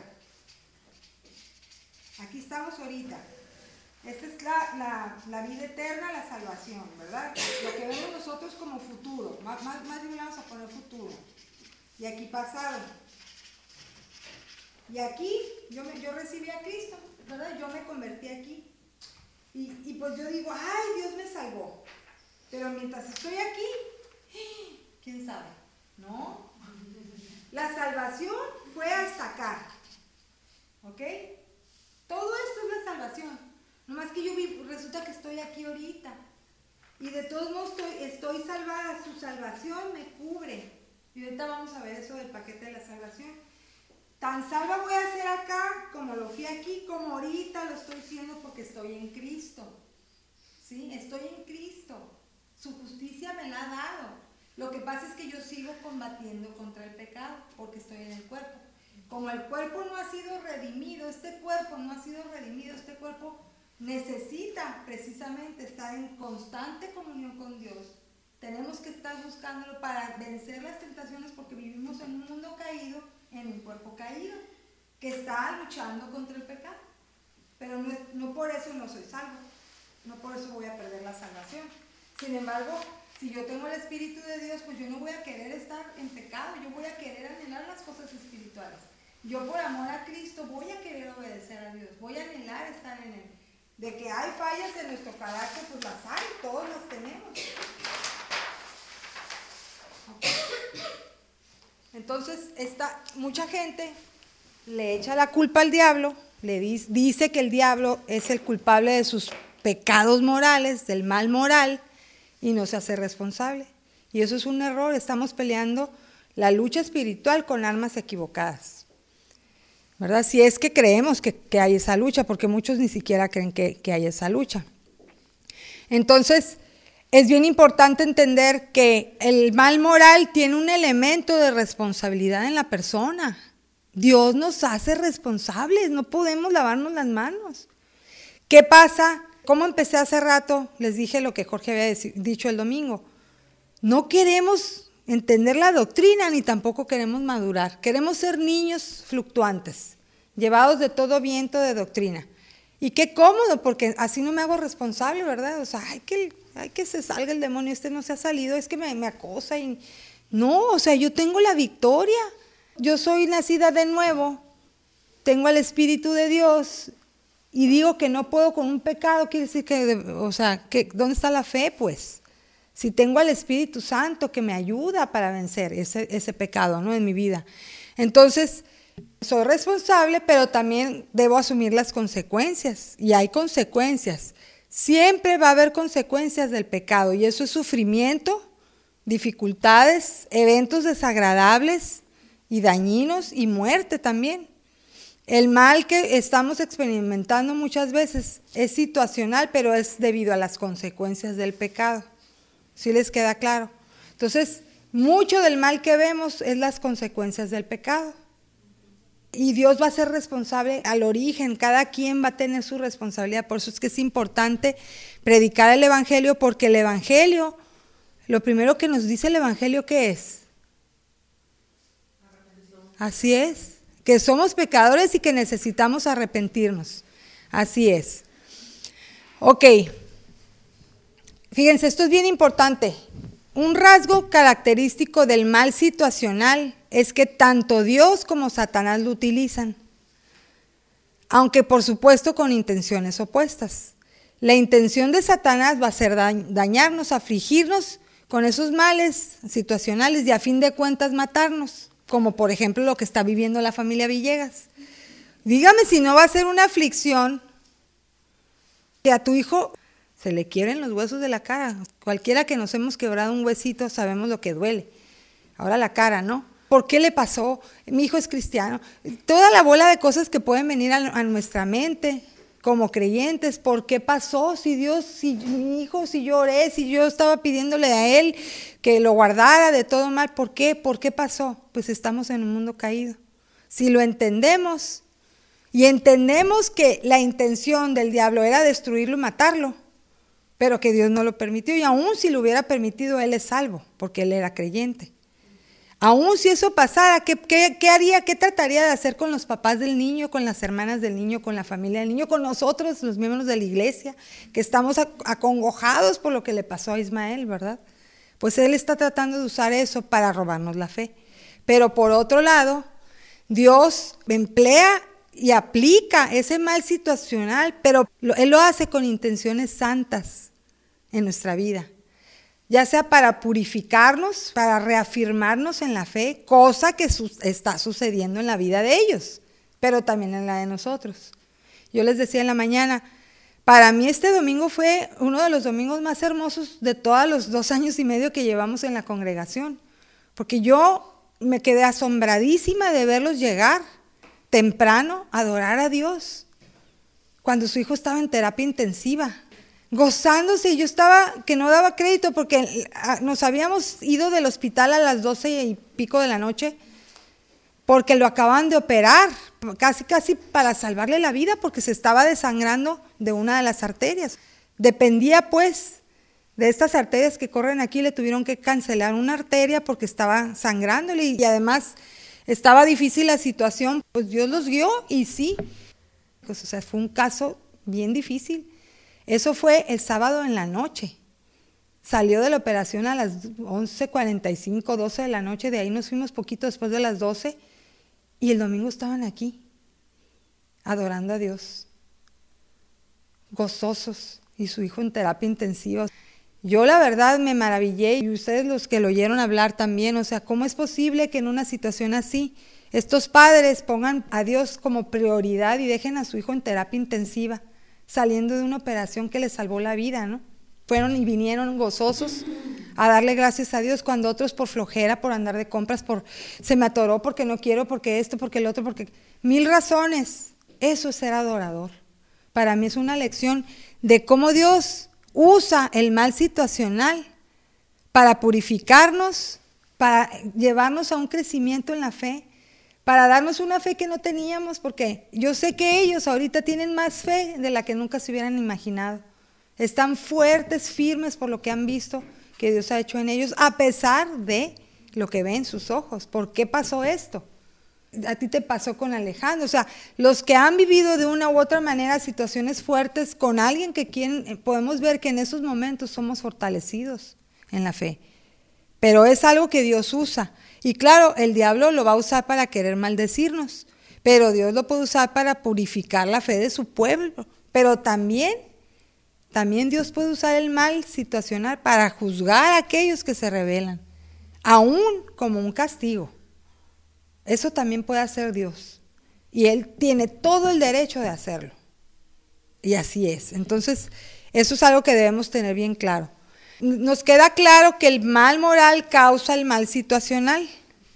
Aquí estamos ahorita. Esta es la vida eterna, la salvación, ¿verdad? Lo que vemos nosotros como futuro, más bien vamos a poner futuro. y aquí pasaron. Y aquí yo recibí a Cristo, ¿verdad? Yo me convertí aquí. Y pues yo digo, ay, Dios me salvó. Pero mientras estoy aquí, ¿quién sabe? ¿No? La salvación fue hasta acá. ¿Ok? Todo esto es la salvación. Nomás que resulta que estoy aquí ahorita. Y de todos modos estoy salvada. Su salvación me cubre. Y ahorita vamos a ver eso del paquete de la salvación. Tan salva voy a ser acá, como lo fui aquí, como ahorita lo estoy siendo porque estoy en Cristo. ¿Sí? Estoy en Cristo. Su justicia me la ha dado. Lo que pasa es que yo sigo combatiendo contra el pecado porque estoy en el cuerpo. Como el cuerpo no ha sido redimido, este cuerpo necesita precisamente estar en constante comunión con Dios. Tenemos que estar buscándolo para vencer las tentaciones porque vivimos en un mundo caído, en un cuerpo caído, que está luchando contra el pecado. Pero no por eso no soy salvo, no por eso voy a perder la salvación. Sin embargo, si yo tengo el Espíritu de Dios, pues yo no voy a querer estar en pecado, yo voy a querer anhelar las cosas espirituales. Yo por amor a Cristo voy a querer obedecer a Dios, voy a anhelar estar en Él. De que hay fallas en nuestro carácter, pues las hay, todos las tenemos. Okay. Entonces, mucha gente le echa la culpa al diablo, le dice que el diablo es el culpable de sus pecados morales, del mal moral, y no se hace responsable. Y eso es un error, estamos peleando la lucha espiritual con armas equivocadas. ¿Verdad? Si es que creemos que hay esa lucha, porque muchos ni siquiera creen que hay esa lucha. Entonces, es bien importante entender que el mal moral tiene un elemento de responsabilidad en la persona. Dios nos hace responsables, no podemos lavarnos las manos. ¿Qué pasa? Como empecé hace rato, les dije lo que Jorge había dicho el domingo. No queremos entender la doctrina ni tampoco queremos madurar. Queremos ser niños fluctuantes, llevados de todo viento de doctrina. Y qué cómodo, porque así no me hago responsable, ¿verdad? O sea, hay que se salga el demonio, no se ha salido, es que me acosa. No, o sea, yo tengo la victoria. Yo soy nacida de nuevo, tengo el Espíritu de Dios y digo que no puedo con un pecado, quiere decir que ¿dónde está la fe, pues? Si tengo al Espíritu Santo que me ayuda para vencer ese pecado, ¿no? En mi vida. Entonces, soy responsable, pero también debo asumir las consecuencias. Y hay consecuencias. Siempre va a haber consecuencias del pecado. Y eso es sufrimiento, dificultades, eventos desagradables y dañinos y muerte también. El mal que estamos experimentando muchas veces es situacional, pero es debido a las consecuencias del pecado. ¿Sí les queda claro? Entonces, mucho del mal que vemos es las consecuencias del pecado. Y Dios va a ser responsable al origen, cada quien va a tener su responsabilidad. Por eso es que es importante predicar el Evangelio, porque el Evangelio, lo primero que nos dice el Evangelio, ¿qué es? Así es, que somos pecadores y que necesitamos arrepentirnos. Así es. Ok. Fíjense, esto es bien importante. Un rasgo característico del mal situacional es que tanto Dios como Satanás lo utilizan, aunque por supuesto con intenciones opuestas. La intención de Satanás va a ser dañarnos, afligirnos con esos males situacionales y a fin de cuentas matarnos, como por ejemplo lo que está viviendo la familia Villegas. Dígame si no va a ser una aflicción que a tu hijo se le quiebren los huesos de la cara. Cualquiera que nos hemos quebrado un huesito sabemos lo que duele. Ahora la cara, ¿no? ¿Por qué le pasó? Mi hijo es cristiano. Toda la bola de cosas que pueden venir a nuestra mente como creyentes. ¿Por qué pasó? Si mi hijo, si yo oré, si yo estaba pidiéndole a él que lo guardara de todo mal, ¿por qué? ¿Por qué pasó? Pues estamos en un mundo caído. Si lo entendemos y entendemos que la intención del diablo era destruirlo y matarlo, pero que Dios no lo permitió, y aún si lo hubiera permitido, él es salvo, porque él era creyente. Aún si eso pasara, ¿qué haría? ¿Qué trataría de hacer con los papás del niño, con las hermanas del niño, con la familia del niño, con nosotros, los miembros de la iglesia, que estamos acongojados por lo que le pasó a Ismael, ¿verdad? Pues él está tratando de usar eso para robarnos la fe. Pero por otro lado, Dios emplea y aplica ese mal situacional, pero Él lo hace con intenciones santas en nuestra vida. Ya sea para purificarnos, para reafirmarnos en la fe, cosa que está sucediendo en la vida de ellos, pero también en la de nosotros. Yo les decía en la mañana, para mí este domingo fue uno de los domingos más hermosos de todos los 2 años y medio que llevamos en la congregación, porque yo me quedé asombradísima de verlos llegar temprano a adorar a Dios, cuando su hijo estaba en terapia intensiva, gozándose, y yo estaba que no daba crédito porque nos habíamos ido del hospital a las 12 y pico de la noche porque lo acaban de operar, casi para salvarle la vida porque se estaba desangrando de una de las arterias. Dependía pues de estas arterias que corren aquí, le tuvieron que cancelar una arteria porque estaba sangrándole y además estaba difícil la situación, pues Dios los guió y sí, pues o sea, fue un caso bien difícil. Eso fue el sábado en la noche. Salió de la operación a las 11:45, 12 de la noche, de ahí nos fuimos poquito después de las 12 y el domingo estaban aquí, adorando a Dios, gozosos, y su hijo en terapia intensiva. Yo la verdad me maravillé, y ustedes los que lo oyeron hablar también, o sea, ¿cómo es posible que en una situación así estos padres pongan a Dios como prioridad y dejen a su hijo en terapia intensiva, saliendo de una operación que les salvó la vida, ¿no? Fueron y vinieron gozosos a darle gracias a Dios, cuando otros por flojera, por andar de compras, se me atoró porque no quiero, porque esto, porque el otro, porque 1000 razones. Eso es ser adorador. Para mí es una lección de cómo Dios usa el mal situacional para purificarnos, para llevarnos a un crecimiento en la fe, para darnos una fe que no teníamos, porque yo sé que ellos ahorita tienen más fe de la que nunca se hubieran imaginado. Están fuertes, firmes por lo que han visto que Dios ha hecho en ellos, a pesar de lo que ven sus ojos. ¿Por qué pasó esto? A ti te pasó con Alejandro. O sea, los que han vivido de una u otra manera situaciones fuertes con alguien que quieren, podemos ver que en esos momentos somos fortalecidos en la fe. Pero es algo que Dios usa. Y claro, el diablo lo va a usar para querer maldecirnos, pero Dios lo puede usar para purificar la fe de su pueblo. Pero también Dios puede usar el mal situacional para juzgar a aquellos que se rebelan, aún como un castigo. Eso también puede hacer Dios. Y Él tiene todo el derecho de hacerlo. Y así es. Entonces, eso es algo que debemos tener bien claro. Nos queda claro que el mal moral causa el mal situacional.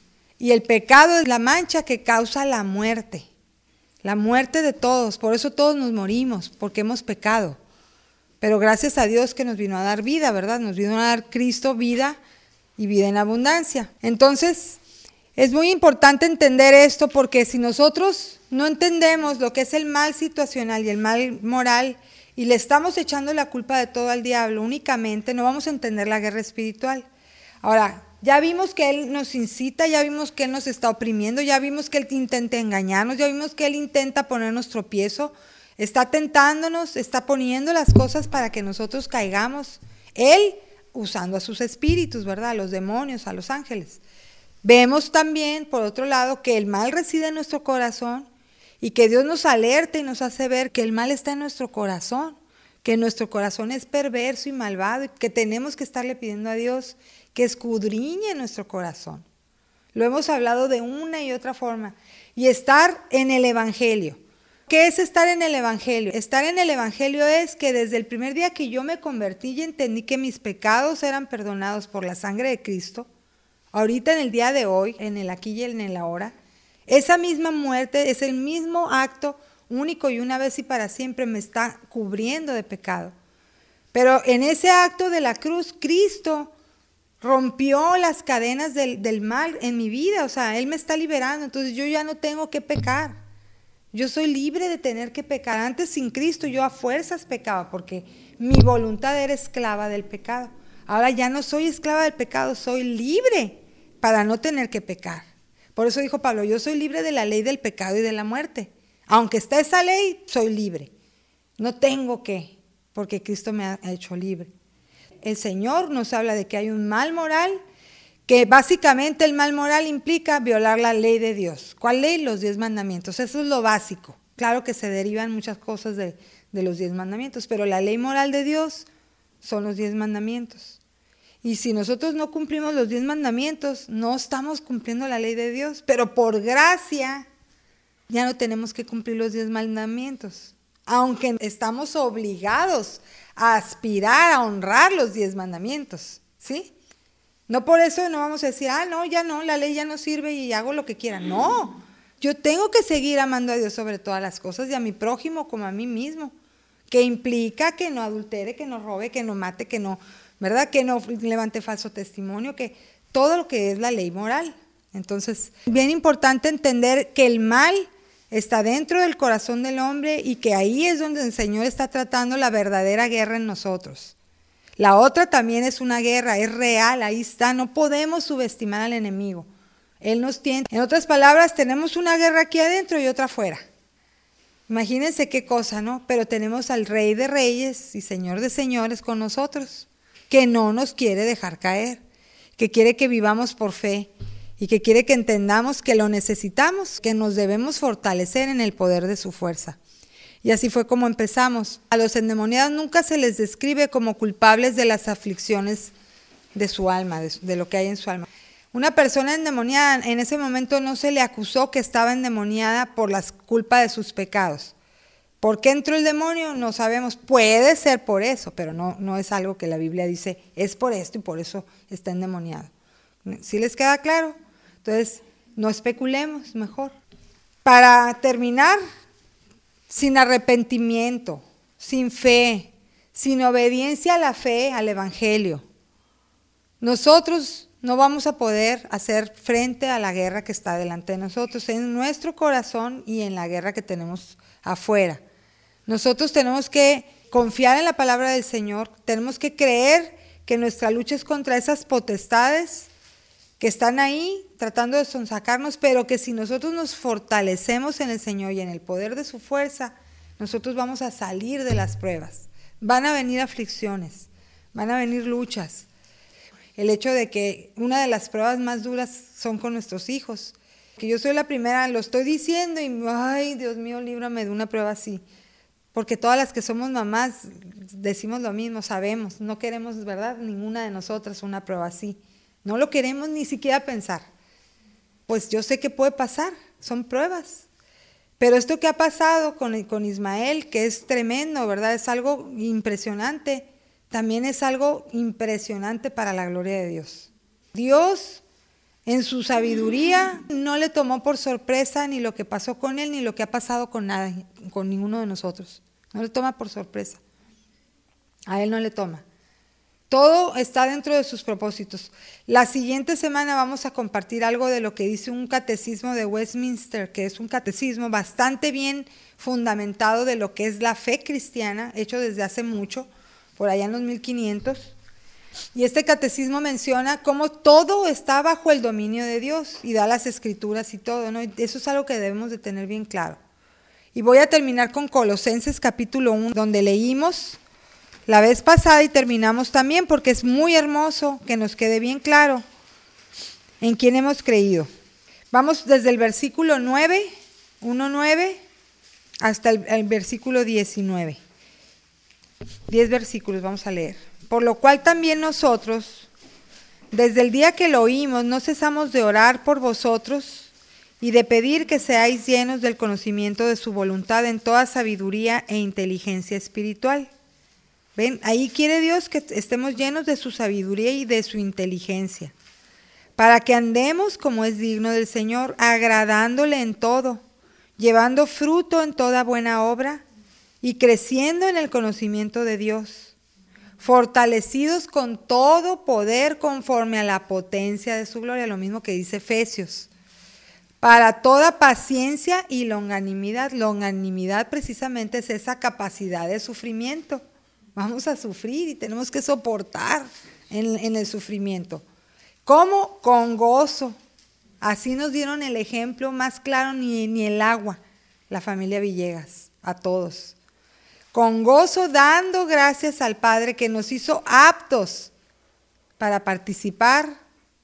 Y el pecado es la mancha que causa la muerte. La muerte de todos. Por eso todos nos morimos, porque hemos pecado. Pero gracias a Dios que nos vino a dar vida, ¿verdad? Nos vino a dar Cristo vida y vida en abundancia. Entonces, es muy importante entender esto, porque si nosotros no entendemos lo que es el mal situacional y el mal moral y le estamos echando la culpa de todo al diablo únicamente, no vamos a entender la guerra espiritual. Ahora, ya vimos que Él nos incita, ya vimos que Él nos está oprimiendo, ya vimos que Él intenta engañarnos, ya vimos que Él intenta ponernos tropiezo, está tentándonos, está poniendo las cosas para que nosotros caigamos. Él usando a sus espíritus, ¿verdad? A los demonios, a los ángeles. Vemos también, por otro lado, que el mal reside en nuestro corazón y que Dios nos alerta y nos hace ver que el mal está en nuestro corazón, que nuestro corazón es perverso y malvado y que tenemos que estarle pidiendo a Dios que escudriñe nuestro corazón. Lo hemos hablado de una y otra forma. Y estar en el Evangelio. ¿Qué es estar en el Evangelio? Estar en el Evangelio es que desde el primer día que yo me convertí y entendí que mis pecados eran perdonados por la sangre de Cristo, ahorita en el día de hoy, en el aquí y en el ahora, esa misma muerte es el mismo acto único y una vez y para siempre me está cubriendo de pecado. Pero en ese acto de la cruz, Cristo rompió las cadenas del mal en mi vida, o sea, Él me está liberando, entonces yo ya no tengo que pecar. Yo soy libre de tener que pecar. Antes sin Cristo yo a fuerzas pecaba porque mi voluntad era esclava del pecado. Ahora ya no soy esclava del pecado, soy libre para no tener que pecar. Por eso dijo Pablo, yo soy libre de la ley del pecado y de la muerte. Aunque está esa ley, soy libre. No tengo que, porque Cristo me ha hecho libre. El Señor nos habla de que hay un mal moral que básicamente el mal moral implica violar la ley de Dios. ¿Cuál ley? Los 10 mandamientos. Eso es lo básico. Claro que se derivan muchas cosas de los 10 mandamientos, pero la ley moral de Dios son los 10 mandamientos. Y si nosotros no cumplimos los 10 mandamientos, no estamos cumpliendo la ley de Dios, pero por gracia ya no tenemos que cumplir los 10 mandamientos, aunque estamos obligados a aspirar a honrar los 10 mandamientos, ¿sí? No por eso no vamos a decir, no, ya no, la ley ya no sirve y hago lo que quiera. No, yo tengo que seguir amando a Dios sobre todas las cosas y a mi prójimo como a mí mismo, que implica que no adultere, que no robe, que no mate, que no, ¿verdad? Que no levante falso testimonio, que todo lo que es la ley moral. Entonces, bien importante entender que el mal está dentro del corazón del hombre y que ahí es donde el Señor está tratando la verdadera guerra en nosotros. La otra también es una guerra, es real, ahí está, no podemos subestimar al enemigo. Él nos tiene. En otras palabras, tenemos una guerra aquí adentro y otra afuera. Imagínense qué cosa, ¿no? Pero tenemos al Rey de Reyes y Señor de Señores con nosotros, que no nos quiere dejar caer, que quiere que vivamos por fe y que quiere que entendamos que lo necesitamos, que nos debemos fortalecer en el poder de su fuerza. Y así fue como empezamos. A los endemoniados nunca se les describe como culpables de las aflicciones de su alma, de lo que hay en su alma. Una persona endemoniada en ese momento no se le acusó que estaba endemoniada por la culpa de sus pecados. ¿Por qué entró el demonio? No sabemos. Puede ser por eso, pero no es algo que la Biblia dice, es por esto y por eso está endemoniado. ¿Sí les queda claro? Entonces, no especulemos, mejor. Para terminar, sin arrepentimiento, sin fe, sin obediencia a la fe, al Evangelio, nosotros no vamos a poder hacer frente a la guerra que está delante de nosotros, en nuestro corazón y en la guerra que tenemos afuera. Nosotros tenemos que confiar en la palabra del Señor, tenemos que creer que nuestra lucha es contra esas potestades que están ahí tratando de sonsacarnos, pero que si nosotros nos fortalecemos en el Señor y en el poder de su fuerza, nosotros vamos a salir de las pruebas. Van a venir aflicciones, van a venir luchas. El hecho de que una de las pruebas más duras son con nuestros hijos. Que yo soy la primera, lo estoy diciendo y, ay, Dios mío, líbrame de una prueba así. Porque todas las que somos mamás decimos lo mismo, sabemos, no queremos, ¿verdad? Ninguna de nosotras una prueba así. No lo queremos ni siquiera pensar. Pues yo sé que puede pasar, son pruebas. Pero esto que ha pasado con Ismael, que es tremendo, ¿verdad? Es algo impresionante. También es algo impresionante para la gloria de Dios. Dios, en su sabiduría, no le tomó por sorpresa ni lo que pasó con él, ni lo que ha pasado con ninguno de nosotros. No le toma por sorpresa. A él no le toma. Todo está dentro de sus propósitos. La siguiente semana vamos a compartir algo de lo que dice un catecismo de Westminster, que es un catecismo bastante bien fundamentado de lo que es la fe cristiana, hecho desde hace mucho, por allá en los 1500. Y este catecismo menciona cómo todo está bajo el dominio de Dios y da las escrituras y todo, ¿no? Eso es algo que debemos de tener bien claro. Y voy a terminar con Colosenses capítulo 1, donde leímos la vez pasada y terminamos también, porque es muy hermoso que nos quede bien claro en quién hemos creído. Vamos desde el versículo 9, 1:9, hasta el versículo 19. 10 versículos vamos a leer. Por lo cual también nosotros, desde el día que lo oímos, no cesamos de orar por vosotros y de pedir que seáis llenos del conocimiento de su voluntad en toda sabiduría e inteligencia espiritual. ¿Ven? Ahí quiere Dios que estemos llenos de su sabiduría y de su inteligencia, para que andemos como es digno del Señor, agradándole en todo, llevando fruto en toda buena obra y creciendo en el conocimiento de Dios, fortalecidos con todo poder conforme a la potencia de su gloria, lo mismo que dice Efesios, para toda paciencia y longanimidad. Longanimidad precisamente es esa capacidad de sufrimiento. Vamos a sufrir y tenemos que soportar en el sufrimiento. ¿Cómo? Con gozo. Así nos dieron el ejemplo más claro, ni el agua, la familia Villegas, a todos. Con gozo, dando gracias al Padre que nos hizo aptos para participar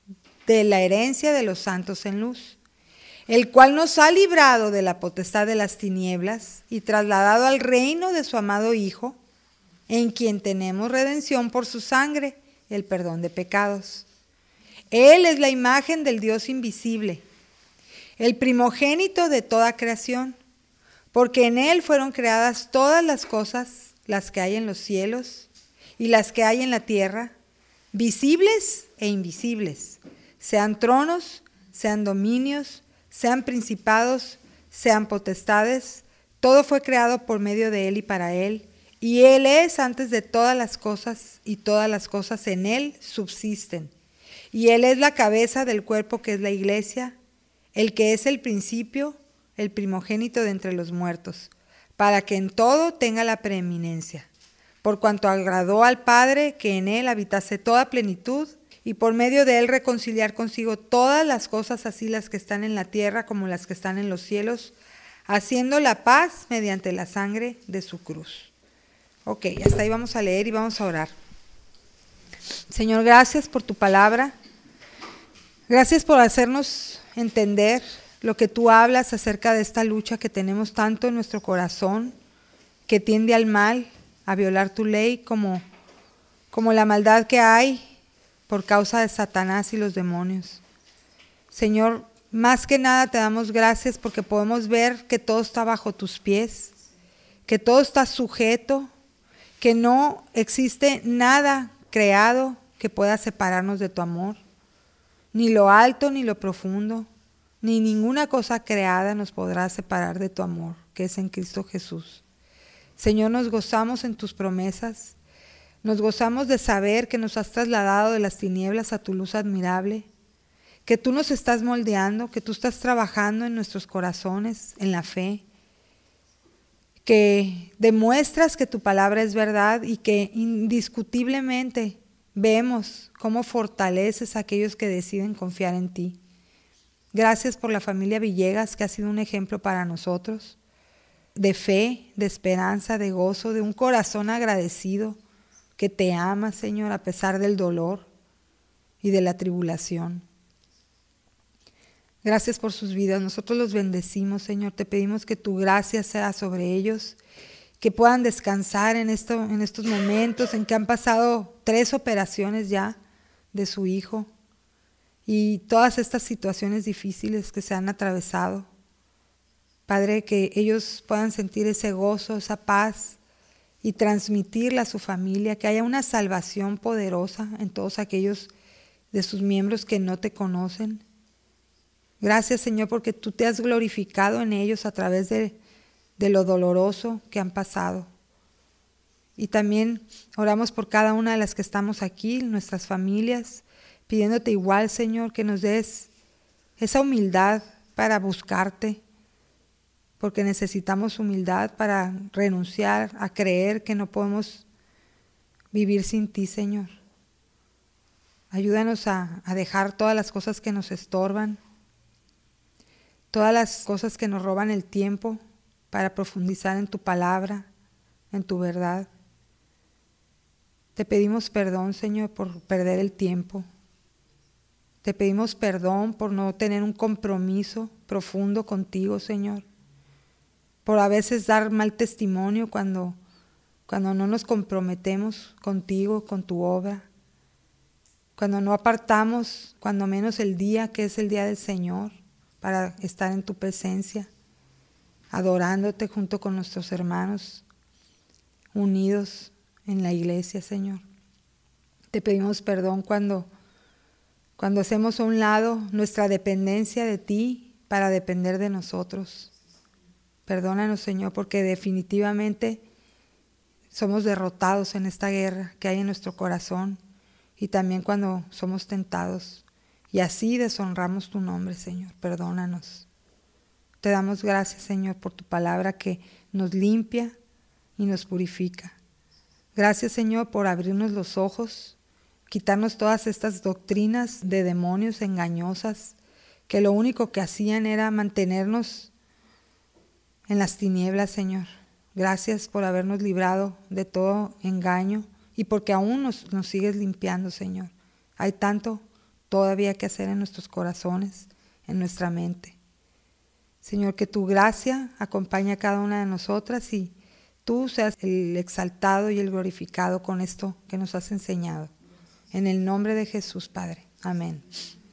de la herencia de los santos en luz, el cual nos ha librado de la potestad de las tinieblas y trasladado al reino de su amado Hijo, en quien tenemos redención por su sangre, el perdón de pecados. Él es la imagen del Dios invisible, el primogénito de toda creación, porque en Él fueron creadas todas las cosas, las que hay en los cielos y las que hay en la tierra, visibles e invisibles, sean tronos, sean dominios, sean principados, sean potestades, todo fue creado por medio de Él y para Él, y Él es antes de todas las cosas, y todas las cosas en Él subsisten. Y Él es la cabeza del cuerpo que es la iglesia, el que es el principio, el primogénito de entre los muertos, para que en todo tenga la preeminencia, por cuanto agradó al Padre que en Él habitase toda plenitud, y por medio de Él reconciliar consigo todas las cosas, así las que están en la tierra como las que están en los cielos, haciendo la paz mediante la sangre de su cruz. Ok, hasta ahí vamos a leer y vamos a orar. Señor, gracias por tu palabra. Gracias por hacernos entender lo que tú hablas acerca de esta lucha que tenemos tanto en nuestro corazón, que tiende al mal, a violar tu ley, como la maldad que hay por causa de Satanás y los demonios. Señor, más que nada te damos gracias porque podemos ver que todo está bajo tus pies, que todo está sujeto, que no existe nada creado que pueda separarnos de tu amor, ni lo alto ni lo profundo, ni ninguna cosa creada nos podrá separar de tu amor, que es en Cristo Jesús. Señor, nos gozamos en tus promesas, nos gozamos de saber que nos has trasladado de las tinieblas a tu luz admirable, que tú nos estás moldeando, que tú estás trabajando en nuestros corazones, en la fe, que demuestras que tu palabra es verdad y que indiscutiblemente vemos cómo fortaleces a aquellos que deciden confiar en ti. Gracias por la familia Villegas, que ha sido un ejemplo para nosotros, de fe, de esperanza, de gozo, de un corazón agradecido, que te ama, Señor, a pesar del dolor y de la tribulación. Gracias por sus vidas. Nosotros los bendecimos, Señor. Te pedimos que tu gracia sea sobre ellos, que puedan descansar en estos momentos en que han pasado 3 operaciones ya de su hijo y todas estas situaciones difíciles que se han atravesado. Padre, que ellos puedan sentir ese gozo, esa paz y transmitirla a su familia, que haya una salvación poderosa en todos aquellos de sus miembros que no te conocen. Gracias, Señor, porque tú te has glorificado en ellos a través de lo doloroso que han pasado. Y también oramos por cada una de las que estamos aquí, nuestras familias, pidiéndote igual, Señor, que nos des esa humildad para buscarte, porque necesitamos humildad para renunciar a creer que no podemos vivir sin ti, Señor. Ayúdanos a dejar todas las cosas que nos estorban, todas las cosas que nos roban el tiempo para profundizar en tu palabra, en tu verdad. Te pedimos perdón, Señor, por perder el tiempo. Te pedimos perdón por no tener un compromiso profundo contigo, Señor. Por a veces dar mal testimonio cuando no nos comprometemos contigo, con tu obra. Cuando no apartamos, cuando menos el día que es el día del Señor, para estar en tu presencia, adorándote junto con nuestros hermanos, unidos en la iglesia, Señor. Te pedimos perdón cuando hacemos a un lado nuestra dependencia de ti para depender de nosotros. Perdónanos, Señor, porque definitivamente somos derrotados en esta guerra que hay en nuestro corazón y también cuando somos tentados. Y así deshonramos tu nombre, Señor. Perdónanos. Te damos gracias, Señor, por tu palabra que nos limpia y nos purifica. Gracias, Señor, por abrirnos los ojos, quitarnos todas estas doctrinas de demonios engañosas que lo único que hacían era mantenernos en las tinieblas, Señor. Gracias por habernos librado de todo engaño y porque aún nos sigues limpiando, Señor. Hay tanto todavía que hacer en nuestros corazones, en nuestra mente. Señor, que tu gracia acompañe a cada una de nosotras y tú seas el exaltado y el glorificado con esto que nos has enseñado. En el nombre de Jesús, Padre. Amén.